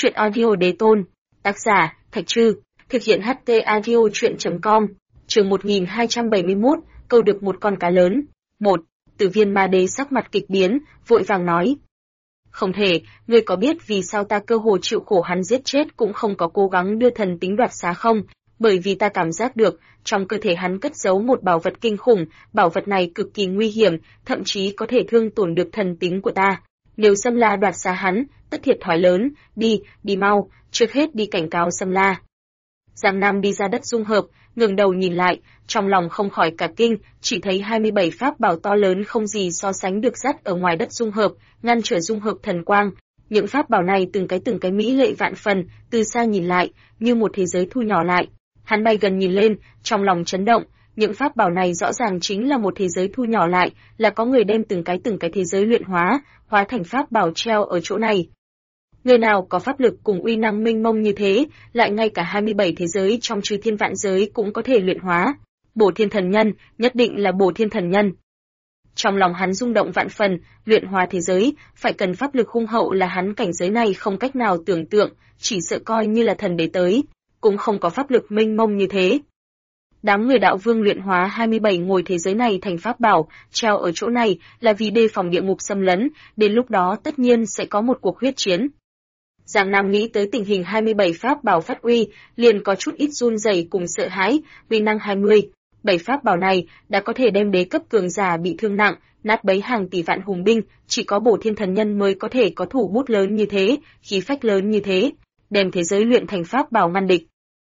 Chuyện audio đế tôn. Tác giả, Thạch Trư. Thực hiện HT audio chuyện.com. Chương 1271, câu được một con cá lớn. 1. Tử Viên Ma Đế sắc mặt kịch biến, vội vàng nói. Không thể, ngươi có biết vì sao ta cơ hồ chịu khổ hắn giết chết cũng không có cố gắng đưa thần tính đoạt xá không? Bởi vì ta cảm giác được, trong cơ thể hắn cất giấu một bảo vật kinh khủng, bảo vật này cực kỳ nguy hiểm, thậm chí có thể thương tổn được thần tính của ta. Nếu Sâm La đoạt xá hắn, tất thiệt thòi lớn, đi mau, trước hết đi cảnh cáo Sâm La. Giang Nam đi ra đất dung hợp, ngẩng đầu nhìn lại, trong lòng không khỏi cả kinh, chỉ thấy 27 pháp bảo to lớn không gì so sánh được dắt ở ngoài đất dung hợp, ngăn trở dung hợp thần quang. Những pháp bảo này từng cái mỹ lệ vạn phần, từ xa nhìn lại, như một thế giới thu nhỏ lại. Hắn bay gần nhìn lên, trong lòng chấn động, những pháp bảo này rõ ràng chính là một thế giới thu nhỏ lại, là có người đem từng cái thế giới luyện hóa thành pháp bảo treo ở chỗ này. Người nào có pháp lực cùng uy năng mênh mông như thế, lại ngay cả 27 thế giới trong chư thiên vạn giới cũng có thể luyện hóa. Bổ Thiên Thần Nhân, nhất định là Bổ Thiên Thần Nhân. Trong lòng hắn rung động vạn phần, luyện hóa thế giới, phải cần pháp lực hung hậu là hắn cảnh giới này không cách nào tưởng tượng, chỉ sợ coi như là thần đế tới, cũng không có pháp lực mênh mông như thế. Đám người đạo vương luyện hóa 27 ngôi thế giới này thành pháp bảo, treo ở chỗ này là vì đề phòng địa ngục xâm lấn, đến lúc đó tất nhiên sẽ có một cuộc huyết chiến. Giang Nam nghĩ tới tình hình 27 pháp bảo phát uy, liền có chút ít run rẩy cùng sợ hãi, uy năng 27 pháp bảo này đã có thể đem đế cấp cường giả bị thương nặng, nát bấy hàng tỷ vạn hùng binh, chỉ có Bổ Thiên Thần Nhân mới có thể có thủ bút lớn như thế, khí phách lớn như thế, đem thế giới luyện thành pháp bảo ngăn địch.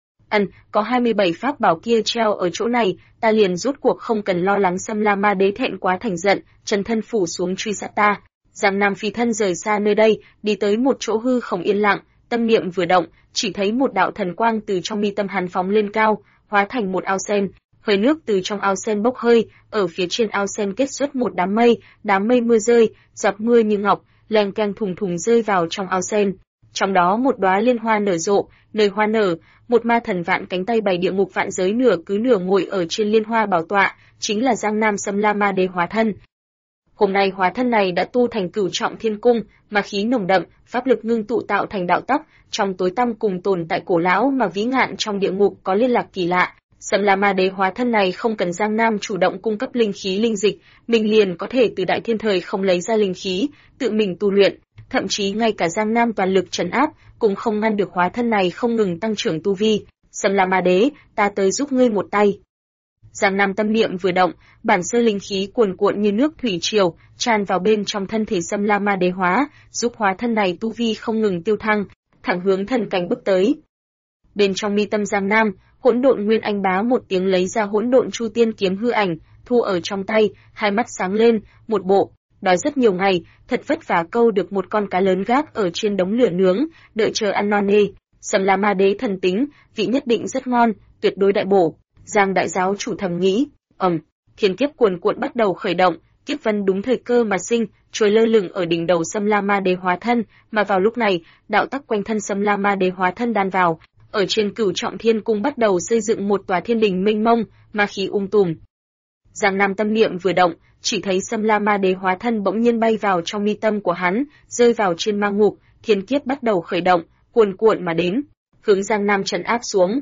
Có 27 pháp bảo kia treo ở chỗ này, ta liền rốt cuộc không cần lo lắng Sâm La Ma Đế thẹn quá thành giận, chân thân phủ xuống truy sát ta. Giang Nam phi thân rời xa nơi đây, đi tới một chỗ hư không yên lặng, tâm niệm vừa động, chỉ thấy một đạo thần quang từ trong mi tâm hắn phóng lên cao, hóa thành một ao sen, hơi nước từ trong ao sen bốc hơi, ở phía trên ao sen kết xuất một đám mây mưa rơi, giọt mưa như ngọc, leng keng thùng thùng rơi vào trong ao sen. Trong đó một đóa liên hoa nở rộ, nơi hoa nở, một ma thần vạn cánh tay bày địa ngục vạn giới nửa ngồi ở trên liên hoa bảo tọa, chính là Giang Nam Sâm La Ma Đế hóa thân. Hôm nay hóa thân này đã tu thành Cửu Trọng Thiên Cung, mà khí nồng đậm, pháp lực ngưng tụ tạo thành đạo tắc, trong tối tăm cùng tồn tại cổ lão mà vĩ ngạn trong địa ngục có liên lạc kỳ lạ. Sâm La Ma Đế hóa thân này không cần Giang Nam chủ động cung cấp linh khí linh dịch, mình liền có thể từ đại thiên thời không lấy ra linh khí, tự mình tu luyện, thậm chí ngay cả Giang Nam toàn lực trấn áp, cũng không ngăn được hóa thân này không ngừng tăng trưởng tu vi. Sâm La Ma Đế, ta tới giúp ngươi một tay. Giang Nam tâm niệm vừa động, bản sơ linh khí cuồn cuộn như nước thủy triều, tràn vào bên trong thân thể Sâm La Ma Đế hóa, giúp hóa thân này tu vi không ngừng tiêu thăng, thẳng hướng thần cảnh bước tới. Bên trong mi tâm Giang Nam, Hỗn Độn Nguyên Anh bá một tiếng lấy ra Hỗn Độn Chu Tiên kiếm hư ảnh, thu ở trong tay, hai mắt sáng lên, một bộ, đói rất nhiều ngày, thật vất vả câu được một con cá lớn gác ở trên đống lửa nướng, đợi chờ ăn non nê. Sâm La Ma Đế thần tính, vị nhất định rất ngon, tuyệt đối đại bổ. Giang đại giáo chủ thầm nghĩ, thiên kiếp cuồn cuộn bắt đầu khởi động, kiếp vân đúng thời cơ mà sinh, trôi lơ lửng ở đỉnh đầu Sâm La Ma Đế hóa thân, mà vào lúc này, đạo tắc quanh thân Sâm La Ma Đế hóa thân đan vào, ở trên Cửu Trọng Thiên Cung bắt đầu xây dựng một tòa thiên đình mênh mông, ma khí tùm. Giang Nam tâm niệm vừa động, chỉ thấy Sâm La Ma Đế hóa thân bỗng nhiên bay vào trong mi tâm của hắn, rơi vào trên ma ngục, thiên kiếp bắt đầu khởi động, cuồn cuộn mà đến, hướng Giang Nam trấn áp xuống.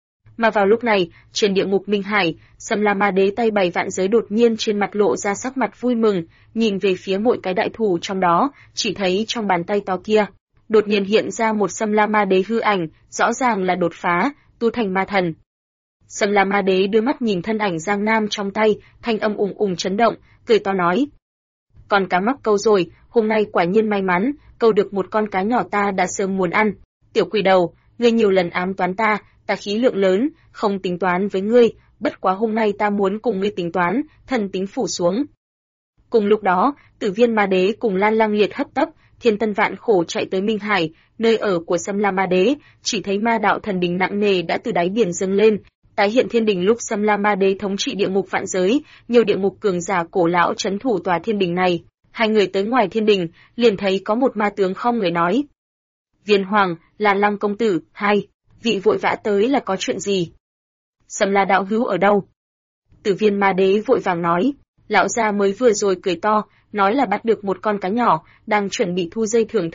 Mà vào lúc này, trên địa ngục Minh Hải, Sâm La Ma Đế tay bày vạn giới đột nhiên trên mặt lộ ra sắc mặt vui mừng, nhìn về phía mỗi cái đại thủ trong đó, chỉ thấy trong bàn tay to kia, đột nhiên hiện ra một Sâm La Ma Đế hư ảnh, rõ ràng là đột phá, tu thành ma thần. Sâm La Ma Đế đưa mắt nhìn thân ảnh Giang Nam trong tay, thanh âm ùng chấn động, cười to nói: "Con cá mắc câu rồi, hôm nay quả nhiên may mắn, câu được một con cá nhỏ ta đã sớm muốn ăn. Tiểu quỷ đầu, ngươi nhiều lần ám toán ta khí lượng lớn, không tính toán với ngươi, bất quá hôm nay ta muốn cùng ngươi tính toán, thần tính phủ xuống." Cùng lúc đó, Tử Viên Ma Đế cùng Lan Lang Liệt hấp tấp, thiên tân vạn khổ chạy tới Minh Hải, nơi ở của Sâm La Ma Đế, chỉ thấy ma đạo thần đình nặng nề đã từ đáy biển dâng lên, tái hiện thiên đình lúc Sâm La Ma Đế thống trị địa ngục vạn giới, nhiều địa ngục cường giả cổ lão trấn thủ tòa thiên đình này. Hai người tới ngoài thiên đình, liền thấy có một ma tướng không người nói: "Viên Hoàng, Lan Lang công tử, hai vị vội vã tới là có chuyện gì? Sâm La đạo hữu ở đâu?" Tử Viên Ma Đế vội vàng nói: "Lão gia mới vừa rồi cười to, nói là bắt được một con cá nhỏ, đang chuẩn bị thu dây thưởng thức,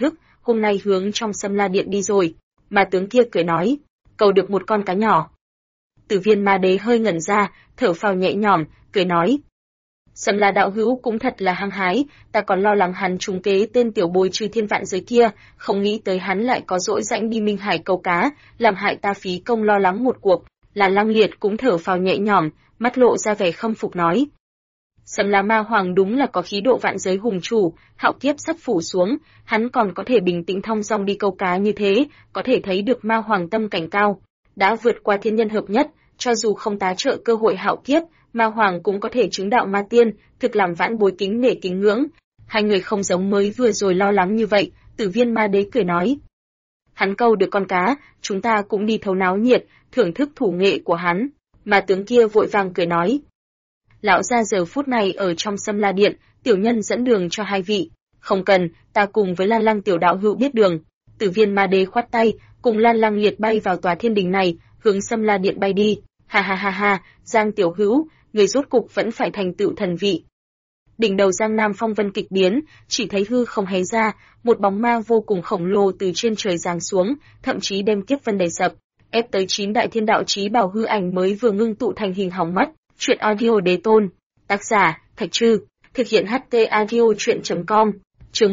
hôm nay hướng trong Sâm La Điện đi rồi. Ma tướng kia cười nói, cầu được một con cá nhỏ. Tử Viên Ma Đế hơi ngẩn ra, thở phào nhẹ nhõm, cười nói, Sâm La đạo hữu cũng thật là hăng hái, ta còn lo lắng hắn trúng kế tên tiểu bối trừ thiên vạn giới kia, không nghĩ tới hắn lại có dỗi rãnh đi Minh Hải câu cá, làm hại ta phí công lo lắng một cuộc. Là Lăng Liệt cũng thở phào nhẹ nhõm, mắt lộ ra vẻ khâm phục nói. Sâm La Ma Hoàng đúng là có khí độ vạn giới hùng chủ, hạo kiếp sắp phủ xuống, hắn còn có thể bình tĩnh thong dong đi câu cá như thế, có thể thấy được Ma Hoàng tâm cảnh cao, đã vượt qua thiên nhân hợp nhất, cho dù không tá trợ cơ hội hạo kiếp, Ma Hoàng cũng có thể chứng đạo ma tiên, thực làm vãn bối kính nể kính ngưỡng. Hai người không giống mới vừa rồi lo lắng như vậy, Tử Viên Ma Đế cười nói. Hắn câu được con cá, chúng ta cũng đi thấu náo nhiệt, thưởng thức thủ nghệ của hắn. Ma tướng kia vội vàng cười nói. Lão gia giờ phút này ở trong Sâm La Điện, tiểu nhân dẫn đường cho hai vị. Không cần, ta cùng với Lan Lăng tiểu đạo hữu biết đường. Tử Viên Ma Đế khoát tay, cùng Lan Lăng Liệt bay vào tòa thiên đình này, hướng Sâm La Điện bay đi. Ha ha ha ha, Giang tiểu hữu, người rốt cục vẫn phải thành tựu thần vị. Đỉnh đầu Giang Nam phong vân kịch biến, chỉ thấy hư không hé ra, một bóng ma vô cùng khổng lồ từ trên trời giáng xuống, thậm chí đem kiếp vân đầy sập, ép tới 9 đại thiên đạo chí bảo hư ảnh mới vừa ngưng tụ thành hình hỏng mất. Chuyện audio đế tôn, tác giả Thạch Trư, thực hiện HT audio truyện.com, chương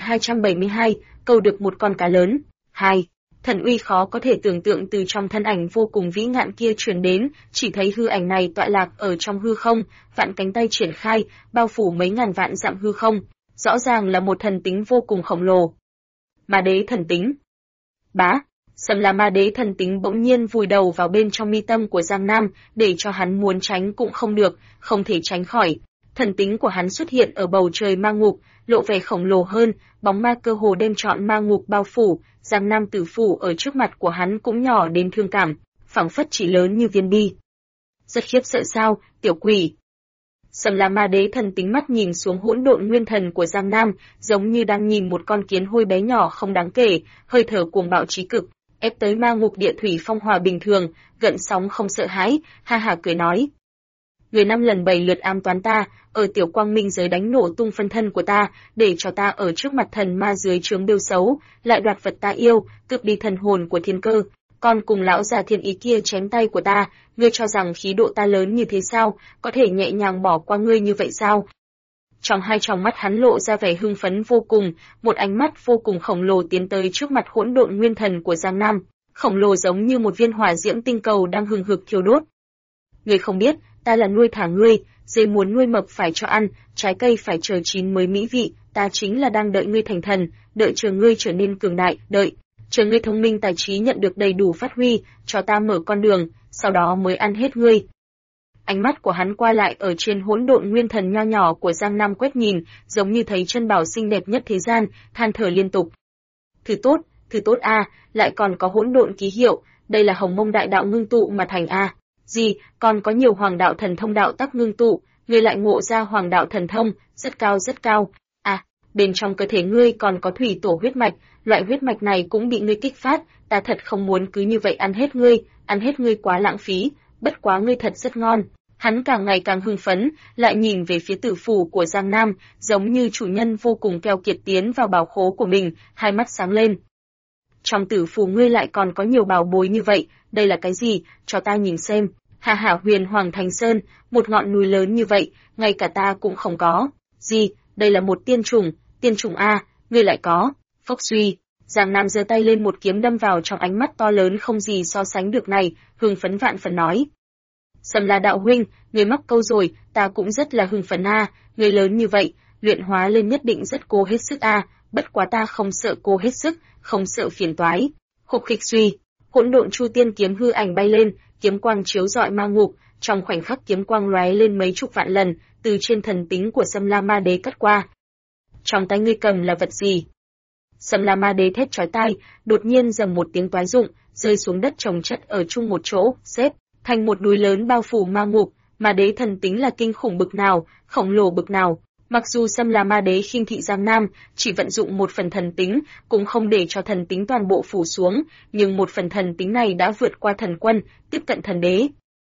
1272, câu được một con cá lớn. 2. Thần uy khó có thể tưởng tượng từ trong thân ảnh vô cùng vĩ ngạn kia truyền đến, chỉ thấy hư ảnh này tọa lạc ở trong hư không, vạn cánh tay triển khai, bao phủ mấy ngàn vạn dặm hư không, rõ ràng là một thần tính vô cùng khổng lồ. Ma đế thần tính. Bá, Sâm La Ma Đế thần tính bỗng nhiên vùi đầu vào bên trong mi tâm của Giang Nam, để cho hắn muốn tránh cũng không được, không thể tránh khỏi. Thần tính của hắn xuất hiện ở bầu trời ma ngục, lộ vẻ khổng lồ hơn, bóng ma cơ hồ đem trọn ma ngục bao phủ, Giang Nam tử phủ ở trước mặt của hắn cũng nhỏ đến thương cảm, phảng phất chỉ lớn như viên bi. Rất khiếp sợ sao, tiểu quỷ. Sâm La Ma Đế thần tính mắt nhìn xuống hỗn độn nguyên thần của Giang Nam, giống như đang nhìn một con kiến hôi bé nhỏ không đáng kể, hơi thở cuồng bạo chí cực, ép tới ma ngục địa thủy phong hòa bình thường, gợn sóng không sợ hãi, ha ha cười nói. Người 5 lần 7 lượt ám toán ta, ở tiểu quang minh giới đánh nổ tung phân thân của ta, để cho ta ở trước mặt thần ma dưới trướng bêu xấu, lại đoạt vật ta yêu, cướp đi thần hồn của thiên cơ, còn cùng lão già thiên ý kia chém tay của ta, ngươi cho rằng khí độ ta lớn như thế sao, có thể nhẹ nhàng bỏ qua ngươi như vậy sao? Trong hai tròng mắt hắn lộ ra vẻ hưng phấn vô cùng, một ánh mắt vô cùng khổng lồ tiến tới trước mặt hỗn độn nguyên thần của Giang Nam, khổng lồ giống như một viên hỏa diễm tinh cầu đang hừng hực thiêu đốt. Ngươi không biết, ta là nuôi thả ngươi, dê muốn nuôi mập phải cho ăn, trái cây phải chờ chín mới mỹ vị, ta chính là đang đợi ngươi thành thần, đợi chờ ngươi trở nên cường đại, đợi chờ ngươi thông minh tài trí nhận được đầy đủ phát huy, cho ta mở con đường, sau đó mới ăn hết ngươi. Ánh mắt của hắn qua lại ở trên hỗn độn nguyên thần nho nhỏ của Giang Nam quét nhìn, giống như thấy chân bảo xinh đẹp nhất thế gian, than thở liên tục. Thứ tốt a, lại còn có hỗn độn ký hiệu, đây là Hồng Mông đại đạo ngưng tụ mà thành a. Gì, còn có nhiều hoàng đạo thần thông đạo tắc ngưng tụ, ngươi lại ngộ ra hoàng đạo thần thông, rất cao rất cao. À, bên trong cơ thể ngươi còn có thủy tổ huyết mạch, loại huyết mạch này cũng bị ngươi kích phát, ta thật không muốn cứ như vậy ăn hết ngươi quá lãng phí, bất quá ngươi thật rất ngon. Hắn càng ngày càng hưng phấn, lại nhìn về phía tử phủ của Giang Nam, giống như chủ nhân vô cùng keo kiệt tiến vào bảo khố của mình, hai mắt sáng lên. Trong tử phủ ngươi lại còn có nhiều bảo bối như vậy, đây là cái gì, cho ta nhìn xem. Hà hả Huyền Hoàng Thành Sơn, một ngọn núi lớn như vậy, ngay cả ta cũng không có. Gì, đây là một tiên trùng a, ngươi lại có. Phốc suy, Giang Nam giơ tay lên một kiếm đâm vào trong ánh mắt to lớn không gì so sánh được này, hưng phấn vạn phần nói. Sâm La đạo huynh, ngươi mắc câu rồi, ta cũng rất là hưng phấn a, ngươi lớn như vậy, luyện hóa lên nhất định rất cố hết sức a, bất quá ta không sợ cô hết sức, không sợ phiền toái. Khục khịch suy, hỗn độn chu tiên kiếm hư ảnh bay lên, kiếm quang chiếu rọi ma ngục, trong khoảnh khắc kiếm quang lóe lên mấy chục vạn lần, từ trên thần tính của Sâm La Ma Đế cắt qua. Trong tay ngươi cầm là vật gì? Sâm La Ma Đế thét chói tai, đột nhiên dầm một tiếng toái rụng, rơi xuống đất chồng chất ở chung một chỗ, xếp thành một núi lớn bao phủ ma ngục. Ma Đế thần tính là kinh khủng bực nào, khổng lồ bực nào. Mặc dù Sâm La Ma Đế khinh thị Giang Nam, chỉ vận dụng một phần thần tính, cũng không để cho thần tính toàn bộ phủ xuống, nhưng một phần thần tính này đã vượt qua thần quân, tiếp cận thần đế.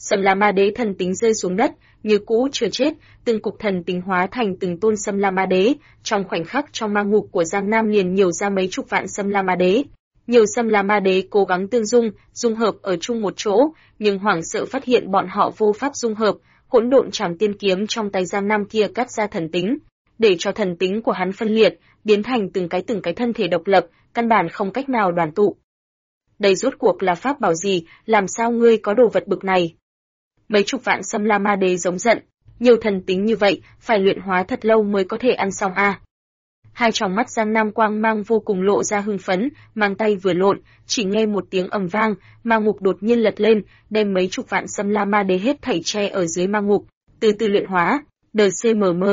Sâm La Ma Đế thần tính rơi xuống đất, như cũ chưa chết, từng cục thần tính hóa thành từng tôn Sâm La Ma Đế, trong khoảnh khắc trong ma ngục của Giang Nam liền nhiều ra mấy chục vạn Sâm La Ma Đế. Nhiều Sâm La Ma Đế cố gắng dung hợp ở chung một chỗ, nhưng hoảng sợ phát hiện bọn họ vô pháp dung hợp, hỗn độn trảm tiên kiếm trong tay Giang Nam kia cắt ra thần tính, để cho thần tính của hắn phân liệt, biến thành từng cái thân thể độc lập, căn bản không cách nào đoàn tụ. Đây rốt cuộc là pháp bảo gì, làm sao ngươi có đồ vật bực này? Mấy chục vạn Sâm La Ma Đế giống giận, nhiều thần tính như vậy, phải luyện hóa thật lâu mới có thể ăn xong a. Hai tròng mắt Giang Nam quang mang vô cùng lộ ra hưng phấn, mang tay vừa lộn, chỉ nghe một tiếng ầm vang, ma ngục đột nhiên lật lên, đem mấy chục vạn Sâm La Ma Đế hết thảy che ở dưới ma ngục, từ từ luyện hóa. DCMM.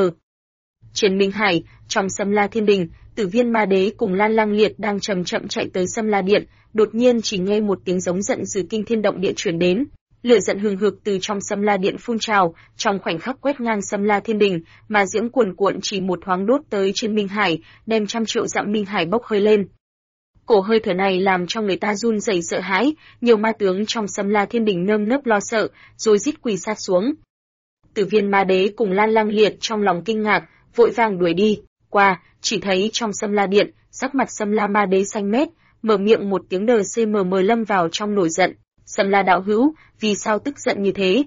Trên Minh Hải, trong Sâm La Thiên Đình, Tử Viên Ma Đế cùng Lan Lang Liệt đang chậm chậm chạy tới Sâm La Điện, đột nhiên chỉ nghe một tiếng giống giận dữ kinh thiên động địa truyền đến. Lửa giận hừng hực từ trong Sâm La Điện phun trào, trong khoảnh khắc quét ngang Sâm La Thiên Đình, mà diễm cuồn cuộn chỉ một thoáng đốt tới trên Minh Hải, đem trăm triệu dặm Minh Hải bốc hơi lên. Cổ hơi thở này làm cho người ta run rẩy sợ hãi, nhiều ma tướng trong Sâm La Thiên Đình nơm nớp lo sợ, rồi rít quỳ sát xuống. Tử Viên Ma Đế cùng Lan Lang Liệt trong lòng kinh ngạc, vội vàng đuổi đi qua, chỉ thấy trong Sâm La Điện, sắc mặt Sâm La Ma Đế xanh mét, mở miệng một tiếng DCMM lâm vào trong nổi giận. Sâm La đạo hữu, vì sao tức giận như thế?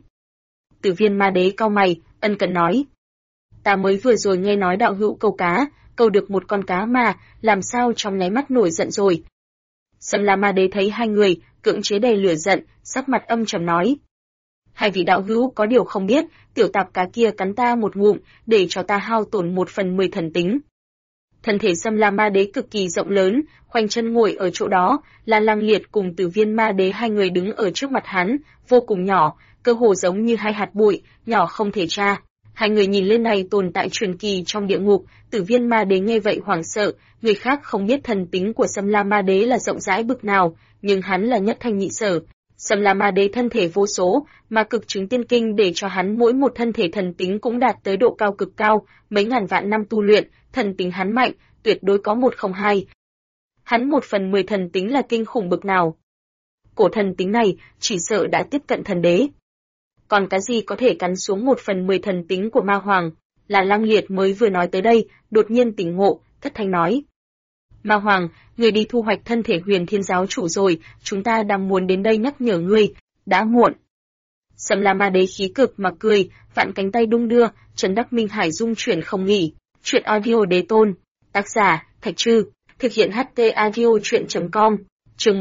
Tử Viên Ma Đế cau mày, ân cần nói. Ta mới vừa rồi nghe nói đạo hữu câu cá, câu được một con cá mà, làm sao trong nháy mắt nổi giận rồi? Sâm La Ma Đế thấy hai người, cưỡng chế đầy lửa giận, sắc mặt âm trầm nói. Hai vị đạo hữu có điều không biết, tiểu tạp cá kia cắn ta một ngụm, để cho ta hao tổn 1/10 thần tính. Thân thể Sâm La Ma Đế cực kỳ rộng lớn, khoanh chân ngồi ở chỗ đó, Lan Lang Liệt cùng Tử Viên Ma Đế hai người đứng ở trước mặt hắn, vô cùng nhỏ, cơ hồ giống như hai hạt bụi, nhỏ không thể tra. Hai người nhìn lên này tồn tại truyền kỳ trong địa ngục, Tử Viên Ma Đế nghe vậy hoảng sợ, người khác không biết thần tính của Sâm La Ma Đế là rộng rãi bực nào, nhưng hắn là nhất thanh nhị sở. Sâm La Ma Đế thân thể vô số, mà cực chứng tiên kinh để cho hắn mỗi một thân thể thần tính cũng đạt tới độ cao cực cao, mấy ngàn vạn năm tu luyện, thần tính hắn mạnh, tuyệt đối có 102. Hắn 1/10 thần tính là kinh khủng bực nào. Cổ thần tính này, chỉ sợ đã tiếp cận thần đế. Còn cái gì có thể cắn xuống 1/10 thần tính của ma hoàng? Là Lang Liệt mới vừa nói tới đây, đột nhiên tỉnh ngộ, thất thanh nói. Ma hoàng, người đi thu hoạch thân thể Huyền Thiên giáo chủ rồi, chúng ta đang muốn đến đây nhắc nhở ngươi, đã muộn. Sâm La Ma Đế khí cực mà cười, vạn cánh tay đung đưa, Trấn Đắc Minh Hải dung chuyển không nghỉ. Chuyện audio đế tôn, tác giả, Thạch Trư, thực hiện HT audio chuyện.com, chương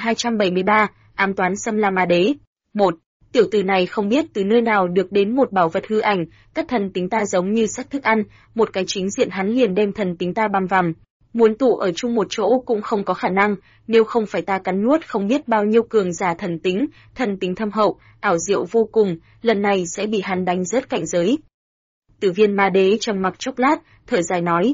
1273, ám toán Sâm La Ma Đế. 1. Tiểu tử này không biết từ nơi nào được đến một bảo vật hư ảnh, cắt thần tính ta giống như sắc thức ăn, một cái chính diện hắn liền đem thần tính ta băm vằm. Muốn tụ ở chung một chỗ cũng không có khả năng, nếu không phải ta cắn nuốt không biết bao nhiêu cường giả thần tính thâm hậu, ảo diệu vô cùng, lần này sẽ bị hắn đánh rớt cảnh giới. Tử Viên Ma Đế trầm mặc chốc lát, thở dài nói.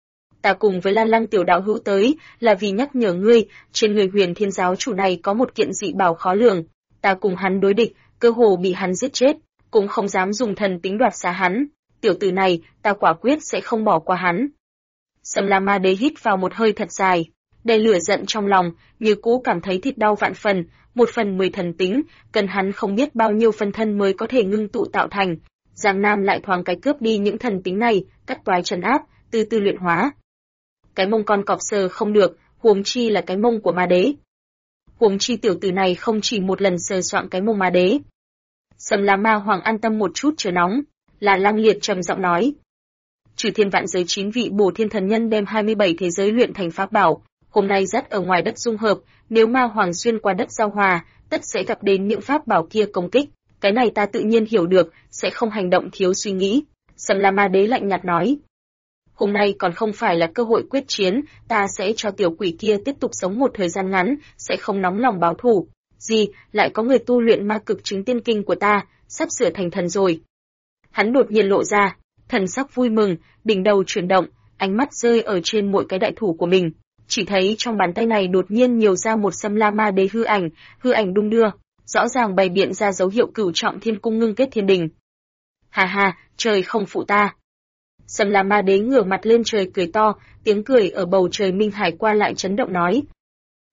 Ta cùng với Lan Lang tiểu đạo hữu tới, là vì nhắc nhở ngươi, trên người Huyền Thiên giáo chủ này có một kiện dị bảo khó lường, ta cùng hắn đối địch, cơ hồ bị hắn giết chết, cũng không dám dùng thần tính đoạt xá hắn, tiểu tử này, ta quả quyết sẽ không bỏ qua hắn. Sâm La Ma Đế hít vào một hơi thật dài, đầy lửa giận trong lòng, như cũ cảm thấy thịt đau vạn phần, 1/10 thần tính, cần hắn không biết bao nhiêu phân thân mới có thể ngưng tụ tạo thành. Giang Nam lại thoáng cái cướp đi những thần tính này, cắt toái trấn áp, từ từ luyện hóa. Cái mông con cọp sờ không được, huống chi là cái mông của Ma Đế. Huống chi tiểu tử này không chỉ một lần sờ soạng cái mông Ma Đế. Sâm La Ma Hoàng an tâm một chút chờ nóng, là Lang Liệt trầm giọng nói. Trừ thiên vạn giới 9 vị bổ thiên thần nhân đem 27 thế giới luyện thành pháp bảo, hôm nay dắt ở ngoài đất dung hợp, nếu Ma Hoàng xuyên qua đất giao hòa, tất sẽ gặp đến những pháp bảo kia công kích, cái này ta tự nhiên hiểu được, sẽ không hành động thiếu suy nghĩ. Sâm La Ma Đế lạnh nhạt nói. Hôm nay còn không phải là cơ hội quyết chiến, ta sẽ cho tiểu quỷ kia tiếp tục sống một thời gian ngắn, sẽ không nóng lòng báo thù. Gì, lại có người tu luyện ma cực chứng tiên kinh của ta, sắp sửa thành thần rồi. Hắn đột nhiên lộ ra, thần sắc vui mừng, đỉnh đầu chuyển động, ánh mắt rơi ở trên mỗi cái đại thủ của mình. Chỉ thấy trong bàn tay này đột nhiên nhiều ra một Sâm La Ma Đế hư ảnh đung đưa, rõ ràng bày biện ra dấu hiệu cửu trọng thiên cung ngưng kết thiên đình. Hà hà, trời không phụ ta. Sâm La Ma Đế ngửa mặt lên trời cười to, tiếng cười ở bầu trời Minh Hải qua lại chấn động nói.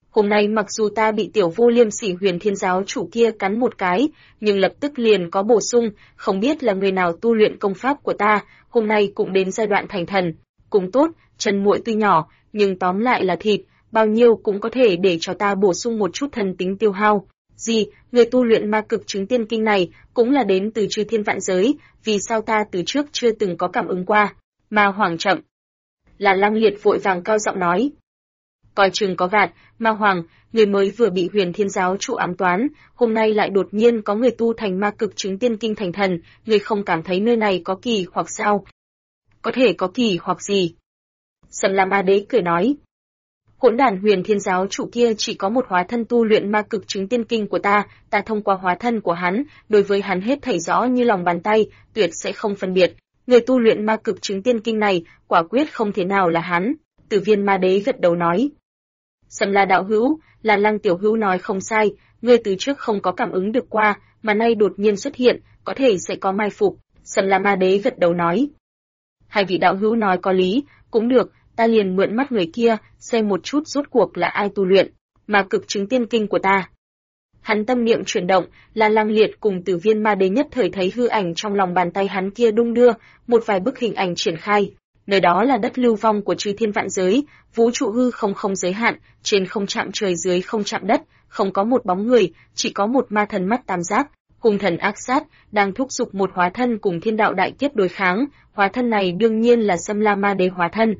Hôm nay mặc dù ta bị tiểu vô liêm sỉ Huyền Thiên giáo chủ kia cắn một cái, nhưng lập tức liền có bổ sung, không biết là người nào tu luyện công pháp của ta, hôm nay cũng đến giai đoạn thành thần. Cũng tốt, chân muội tuy nhỏ, nhưng tóm lại là thịt, bao nhiêu cũng có thể để cho ta bổ sung một chút thần tính tiêu hao. Gì, người tu luyện ma cực chứng tiên kinh này cũng là đến từ chư thiên vạn giới, vì sao ta từ trước chưa từng có cảm ứng qua? Ma Hoàng chậm. Là Lăng Liệt vội vàng cao giọng nói. Coi chừng có vạt, Ma Hoàng, người mới vừa bị Huyền Thiên giáo chủ ám toán, hôm nay lại đột nhiên có người tu thành ma cực chứng tiên kinh thành thần, người không cảm thấy nơi này có kỳ hoặc sao? Có thể có kỳ hoặc gì? Sầm La Ma Đế cười nói. Hỗn đản Huyền Thiên giáo chủ kia chỉ có một hóa thân tu luyện ma cực chứng tiên kinh của ta thông qua hóa thân của hắn, đối với hắn hết thảy rõ như lòng bàn tay, tuyệt sẽ không phân biệt. Người tu luyện ma cực chứng tiên kinh này, quả quyết không thể nào là hắn. Tử Viên Ma Đế gật đầu nói. Sầm La đạo hữu, là Lăng tiểu hữu nói không sai, ngươi từ trước không có cảm ứng được qua, mà nay đột nhiên xuất hiện, có thể sẽ có mai phục. Sầm La Ma Đế gật đầu nói. Hai vị đạo hữu nói có lý, cũng được, ta liền mượn mắt người kia, xem một chút rốt cuộc là ai tu luyện, mà cực chứng tiên kinh của ta. Hắn tâm niệm chuyển động, là Lăng Liệt cùng Tử Viên Ma Đế nhất thời thấy hư ảnh trong lòng bàn tay hắn kia đung đưa, một vài bức hình ảnh triển khai. Nơi đó là đất lưu vong của chư thiên vạn giới, vũ trụ hư không không giới hạn, trên không chạm trời dưới không chạm đất, không có một bóng người, chỉ có một ma thần mắt tam giác, hung thần ác sát, đang thúc giục một hóa thân cùng thiên đạo đại kiếp đối kháng, hóa thân này đương nhiên là Sâm La Ma Đế hóa thân.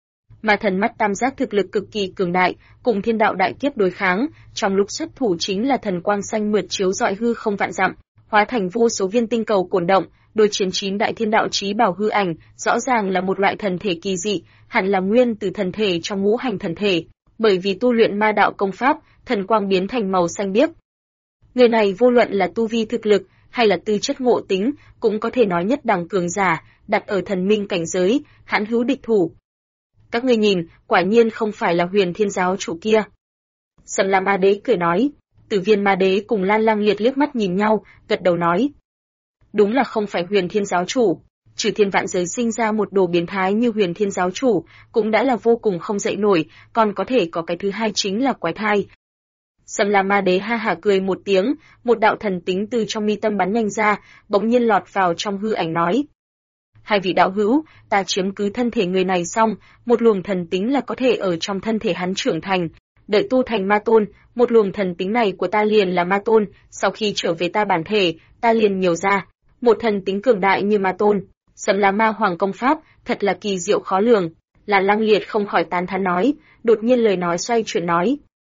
Ma thần mắt tam giác thực lực cực kỳ cường đại, cùng thiên đạo đại kiếp đối kháng, trong lúc xuất thủ chính là thần quang xanh mượt chiếu rọi hư không vạn dặm, hóa thành vô số viên tinh cầu cuồn động, đối chiến 9 đại thiên đạo chí bảo hư ảnh, rõ ràng là một loại thần thể kỳ dị, hẳn là nguyên từ thần thể trong ngũ hành thần thể, bởi vì tu luyện ma đạo công pháp, thần quang biến thành màu xanh biếc. Người này vô luận là tu vi thực lực hay là tư chất ngộ tính, cũng có thể nói nhất đẳng cường giả, đặt ở thần minh cảnh giới, hãn hữu địch thủ. Các ngươi nhìn, quả nhiên không phải là Huyền Thiên giáo chủ kia. Sầm La Ma Đế cười nói. Tử Viên Ma Đế cùng Lan Lăng Liệt liếc mắt nhìn nhau, gật đầu nói. Đúng là không phải Huyền Thiên giáo chủ, trừ thiên vạn giới sinh ra một đồ biến thái như Huyền Thiên giáo chủ, cũng đã là vô cùng không dậy nổi, còn có thể có cái thứ hai chính là quái thai. Sầm La Ma Đế ha hả cười một tiếng, một đạo thần tính từ trong mi tâm bắn nhanh ra, bỗng nhiên lọt vào trong hư ảnh nói. Hai vị đạo hữu, ta chiếm cứ thân thể người này xong, một luồng thần tính là có thể ở trong thân thể hắn trưởng thành. Đợi tu thành ma tôn, một luồng thần tính này của ta liền là ma tôn, sau khi trở về ta bản thể, ta liền nhiều ra. Một thần tính cường đại như ma tôn, Sầm La Ma Hoàng công pháp, thật là kỳ diệu khó lường. Là Lăng Liệt không khỏi tán thán nói, đột nhiên lời nói xoay chuyển nói.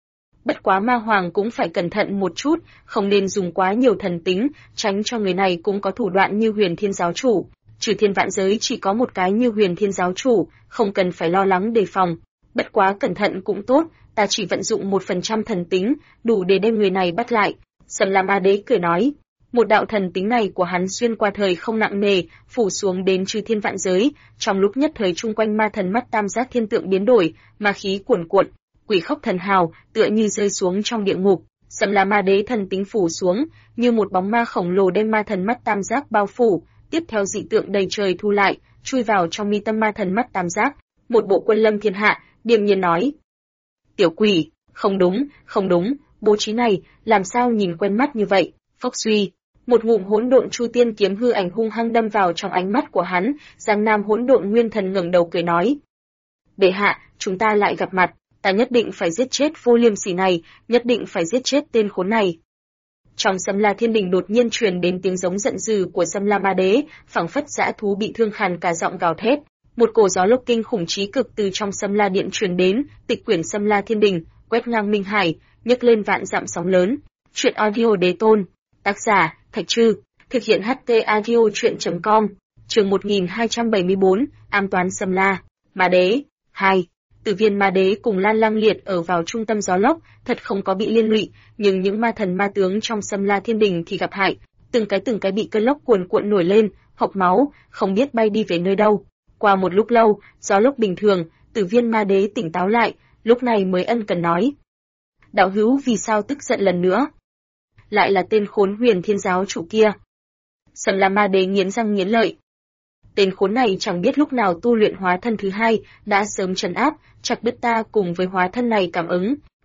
Bất quá Ma Hoàng cũng phải cẩn thận một chút, không nên dùng quá nhiều thần tính, tránh cho người này cũng có thủ đoạn như Huyền Thiên giáo chủ. Trừ thiên vạn giới chỉ có một cái như Huyền Thiên giáo chủ, không cần phải lo lắng đề phòng. Bất quá cẩn thận cũng tốt, ta chỉ vận dụng 1% thần tính, đủ để đem người này bắt lại. Sầm La Ma Đế cười nói, một đạo thần tính này của hắn xuyên qua thời không nặng nề, phủ xuống đến trừ thiên vạn giới, trong lúc nhất thời chung quanh ma thần mắt tam giác thiên tượng biến đổi, ma khí cuồn cuộn, quỷ khóc thần hào, tựa như rơi xuống trong địa ngục. Sầm La Ma Đế thần tính phủ xuống, như một bóng ma khổng lồ đem ma thần mắt tam giác bao phủ. Tiếp theo dị tượng đầy trời thu lại, chui vào trong mi tâm ma thần mắt tam giác, một bộ quân lâm thiên hạ, điềm nhiên nói. Tiểu quỷ, không đúng, bố trí này, làm sao nhìn quen mắt như vậy, phốc suy. Một ngụm hỗn độn chu tiên kiếm hư ảnh hung hăng đâm vào trong ánh mắt của hắn, Giang Nam hỗn độn nguyên thần ngẩng đầu cười nói. Bệ hạ, chúng ta lại gặp mặt, ta nhất định phải giết chết vô liêm sỉ này, nhất định phải giết chết tên khốn này. Trong Sâm La Thiên Đình đột nhiên truyền đến tiếng giống giận dữ của Sâm La Ma Đế, phảng phất dã thú bị thương khàn cả giọng gào thét. Một cổ gió lốc kinh khủng chí cực từ trong Sâm La Điện truyền đến, tịch quyển Sâm La Thiên Đình, quét ngang Minh Hải, nhấc lên vạn dặm sóng lớn. Truyện audio đế tôn, tác giả Thạch Trư, thực hiện HT audio truyện.com, chương 1274, ám toán Sâm La Ma Đế 2. Tử Viên Ma Đế cùng Lan Lăng Liệt ở vào trung tâm gió lốc, thật không có bị liên lụy, nhưng những ma thần ma tướng trong Sâm La Thiên Đình thì gặp hại, từng cái bị cơn lốc cuồn cuộn nổi lên, hộc máu, không biết bay đi về nơi đâu. Qua một lúc lâu, gió lốc bình thường, Tử Viên Ma Đế tỉnh táo lại, lúc này mới ân cần nói: "Đạo hữu vì sao tức giận lần nữa? Lại là tên khốn Huyền Thiên giáo chủ kia." Sâm La Ma Đế nghiến răng nghiến lợi. Tên khốn này chẳng biết lúc nào tu luyện hóa thân thứ hai, đã sớm trấn áp, chặt đứt ta cùng với hóa thân này cảm ứng.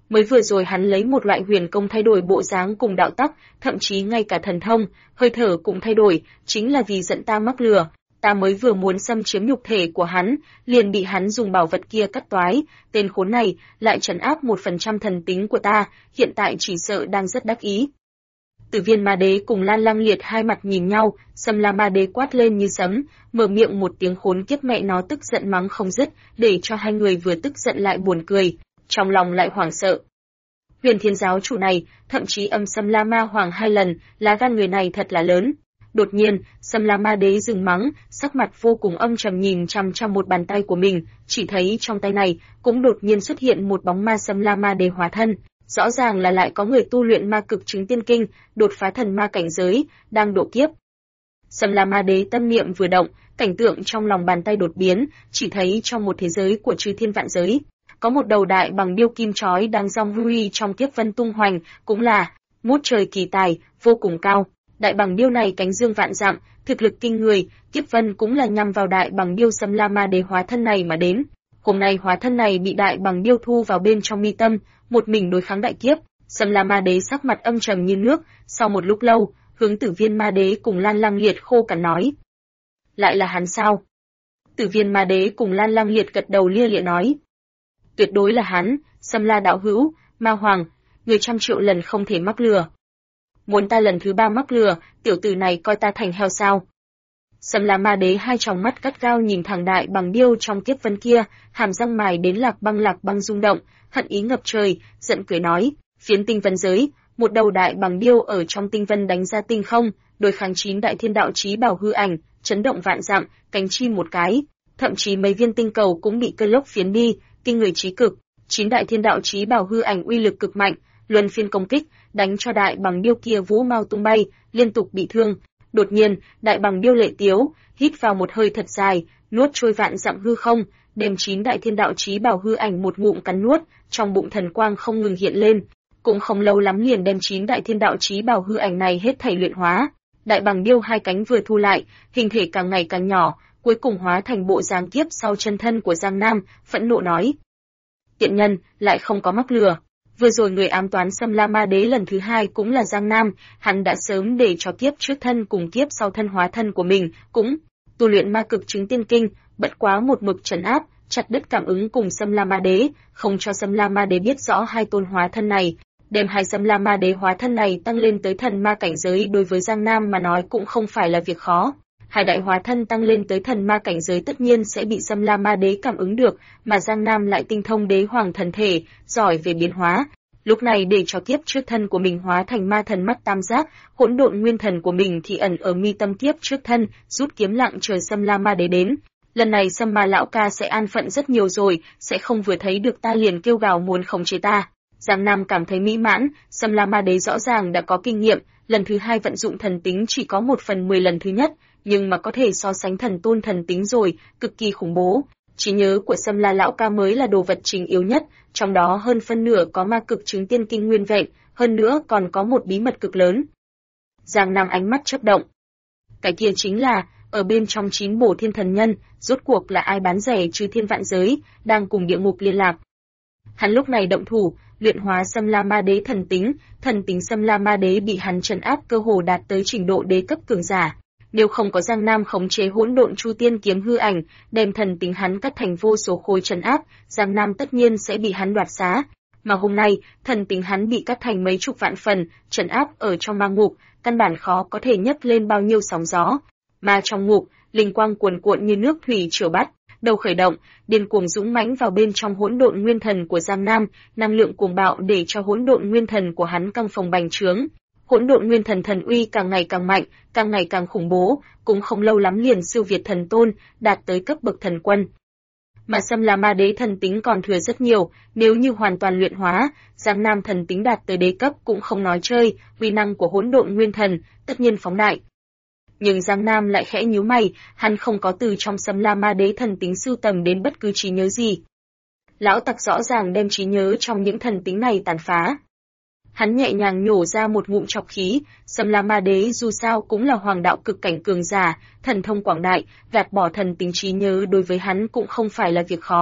Mới vừa rồi hắn lấy một loại huyền công thay đổi bộ dáng cùng đạo tắc, thậm chí ngay cả thần thông, hơi thở cũng thay đổi, chính là vì giận ta mắc lừa. Ta mới vừa muốn xâm chiếm nhục thể của hắn, liền bị hắn dùng bảo vật kia cắt toái, tên khốn này lại trấn áp 1% thần tính của ta, hiện tại chỉ sợ đang rất đắc ý. Tử Viên Ma Đế cùng Lan Lăng Liệt hai mặt nhìn nhau, Sâm La Ma Đế quát lên như sấm, mở miệng một tiếng khốn kiếp mẹ nó tức giận mắng không dứt, để cho hai người vừa tức giận lại buồn cười, trong lòng lại hoảng sợ. Huyền Thiên giáo chủ này, thậm chí âm Sâm La Ma Hoàng 2 lần, lá gan người này thật là lớn. Đột nhiên, Sâm La Ma Đế dừng mắng, sắc mặt vô cùng âm trầm nhìn chằm chằm một bàn tay của mình, chỉ thấy trong tay này cũng đột nhiên xuất hiện một bóng ma Sâm La Ma Đế hóa thân. Rõ ràng là lại có người tu luyện ma cực chứng tiên kinh, đột phá thần ma cảnh giới, đang độ kiếp. Sâm La Ma Đế tâm niệm vừa động, cảnh tượng trong lòng bàn tay đột biến, chỉ thấy trong một thế giới của chư thiên vạn giới, có một đầu đại bằng điêu kim chói đang rong ruổi trong kiếp vân tung hoành, cũng là ngút trời kỳ tài, vô cùng cao. Đại bằng điêu này cánh dương vạn dặm, thực lực kinh người, kiếp vân cũng là nhằm vào đại bằng điêu Sâm La Ma Đế hóa thân này mà đến. Hôm nay hóa thân này bị đại bằng điêu thu vào bên trong mi tâm, một mình đối kháng đại kiếp. Sâm La Ma Đế sắc mặt âm trầm như nước, sau một lúc lâu, hướng Tử Viên Ma Đế cùng Lan Lăng Liệt khô cằn nói: lại là hắn sao? Tử Viên Ma Đế cùng Lan Lăng Liệt gật đầu lia lịa nói: tuyệt đối là hắn, Sâm La đạo hữu, Ma Hoàng, người 100 triệu lần không thể mắc lừa. Muốn ta lần thứ 3 mắc lừa, tiểu tử này coi ta thành heo sao? Sâm La Ma Đế hai tròng mắt gắt gao nhìn thẳng đại bằng điêu trong kiếp vân kia, hàm răng mài đến lạc băng rung động, hận ý ngập trời, giận cười nói: phiến tinh vân giới, một đầu đại bằng điêu ở trong tinh vân đánh ra tinh không, đối kháng 9 đại thiên đạo chí bảo hư ảnh, chấn động vạn dặm, cánh chim một cái, thậm chí mấy viên tinh cầu cũng bị cơn lốc phiến đi, kinh người chí cực. 9 đại thiên đạo chí bảo hư ảnh uy lực cực mạnh, luân phiên công kích, đánh cho đại bằng điêu kia vũ mau tung bay, liên tục bị thương. Đột nhiên, đại bằng điêu lệ tiếu, hít vào một hơi thật dài, nuốt trôi vạn dặm hư không, đem 9 đại thiên đạo chí bảo hư ảnh một ngụm cắn nuốt, trong bụng thần quang không ngừng hiện lên, cũng không lâu lắm liền đem 9 đại thiên đạo chí bảo hư ảnh này hết thảy luyện hóa. Đại bằng điêu hai cánh vừa thu lại, hình thể càng ngày càng nhỏ, cuối cùng hóa thành bộ dáng kiếp sau chân thân của Giang Nam, phẫn nộ nói: tiện nhân, lại không có mắc lừa. Vừa rồi người ám toán Sâm La Ma Đế lần thứ 2 cũng là Giang Nam, hắn đã sớm để cho kiếp trước thân cùng kiếp sau thân hóa thân của mình, cũng tu luyện ma cực chứng tiên kinh, bất quá một mực trấn áp, chặt đứt cảm ứng cùng Sâm La Ma Đế, không cho Sâm La Ma Đế biết rõ hai tôn hóa thân này, đem hai Sâm La Ma Đế hóa thân này tăng lên tới thần ma cảnh giới đối với Giang Nam mà nói cũng không phải là việc khó. Hai đại hóa thân tăng lên tới thần ma cảnh giới tất nhiên sẽ bị Sâm La Ma Đế cảm ứng được, mà Giang Nam lại tinh thông đế hoàng thần thể, giỏi về biến hóa. Lúc này để cho kiếp trước thân của mình hóa thành ma thần mắt tam giác, hỗn độn nguyên thần của mình thì ẩn ở mi tâm kiếp trước thân, rút kiếm lặng chờ Sâm La Ma Đế đến. Lần này Sâm Ma lão ca sẽ an phận rất nhiều rồi, sẽ không vừa thấy được ta liền kêu gào muốn khống chế ta. Giang Nam cảm thấy mỹ mãn, Sâm La Ma Đế rõ ràng đã có kinh nghiệm, lần thứ 2 vận dụng thần tính chỉ có 1/10 lần thứ nhất, nhưng mà có thể so sánh thần tôn thần tính rồi, cực kỳ khủng bố. Trí nhớ của Sâm La lão ca mới là đồ vật chính yếu nhất, trong đó hơn phân nửa có ma cực chứng tiên kinh nguyên vẹn, hơn nữa còn có một bí mật cực lớn. Giang Nam ánh mắt chớp động. Cái kia chính là, ở bên trong 9 bổ thiên thần nhân, rốt cuộc là ai bán rẻ trừ thiên vạn giới, đang cùng địa ngục liên lạc. Hắn lúc này động thủ, luyện hóa Sâm La Ma Đế thần tính Sâm La Ma Đế bị hắn trấn áp cơ hồ đạt tới trình độ đế cấp cường giả. Nếu không có Giang Nam khống chế hỗn độn chu tiên kiếm hư ảnh, đem thần tính hắn cắt thành vô số khối trấn áp, Giang Nam tất nhiên sẽ bị hắn đoạt xá. Mà hôm nay, thần tính hắn bị cắt thành mấy chục vạn phần, trấn áp ở trong ma ngục, căn bản khó có thể nhấc lên bao nhiêu sóng gió. Mà trong ngục, linh quang cuồn cuộn như nước thủy triều bắt, đầu khởi động, điên cuồng dũng mãnh vào bên trong hỗn độn nguyên thần của Giang Nam, năng lượng cuồng bạo để cho hỗn độn nguyên thần của hắn căng phồng bành trướng. Hỗn độn nguyên thần thần uy càng ngày càng mạnh, càng ngày càng khủng bố, cũng không lâu lắm liền siêu việt thần tôn, đạt tới cấp bậc thần quân. Mà Sâm La Ma Đế thần tính còn thừa rất nhiều, nếu như hoàn toàn luyện hóa, Giang Nam thần tính đạt tới đế cấp cũng không nói chơi, uy năng của hỗn độn nguyên thần tất nhiên phóng đại. Nhưng Giang Nam lại khẽ nhíu mày, hắn không có từ trong Sâm La Ma Đế thần tính sưu tầm đến bất cứ trí nhớ gì. Lão tặc rõ ràng đem trí nhớ trong những thần tính này tàn phá. Hắn nhẹ nhàng nhổ ra một ngụm trọc khí, Sâm La Ma Đế dù sao cũng là hoàng đạo cực cảnh cường giả, thần thông quảng đại, gạt bỏ thần tính trí nhớ đối với hắn cũng không phải là việc khó.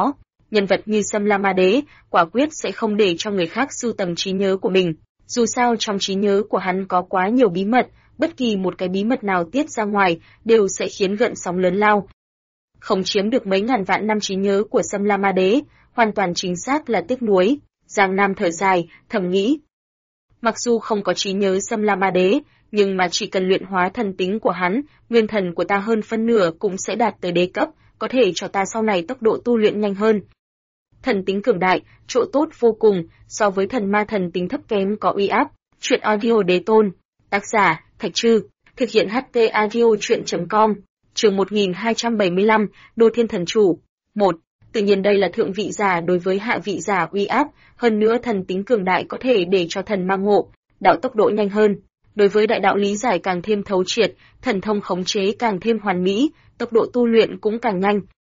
Nhân vật như Sâm La Ma Đế, quả quyết sẽ không để cho người khác sưu tầm trí nhớ của mình. Dù sao trong trí nhớ của hắn có quá nhiều bí mật, bất kỳ một cái bí mật nào tiết ra ngoài đều sẽ khiến gợn sóng lớn lao. Không chiếm được mấy ngàn vạn năm trí nhớ của Sâm La Ma Đế, hoàn toàn chính xác là tiếc nuối. Giang Nam thở dài, thầm nghĩ. Mặc dù không có trí nhớ Sâm La Ma Đế, nhưng mà chỉ cần luyện hóa thần tính của hắn, nguyên thần của ta hơn phân nửa cũng sẽ đạt tới đế cấp, có thể cho ta sau này tốc độ tu luyện nhanh hơn. Thần tính cường đại, chỗ tốt vô cùng, so với thần ma thần tính thấp kém có uy áp. Truyện audio đế tôn. Tác giả, Thạch Trư. Thực hiện HT audio truyện.com. Chương 1275, Đô Thiên Thần Chủ. 1. Tự nhiên đây là thượng vị giả đối với hạ vị giả uy áp, hơn nữa thần tính cường đại có thể để cho thần ma ngộ, đạo tốc độ nhanh hơn. Đối với đại đạo lý giải càng thêm thấu triệt, thần thông khống chế càng thêm hoàn mỹ, tốc độ tu luyện cũng càng nhanh.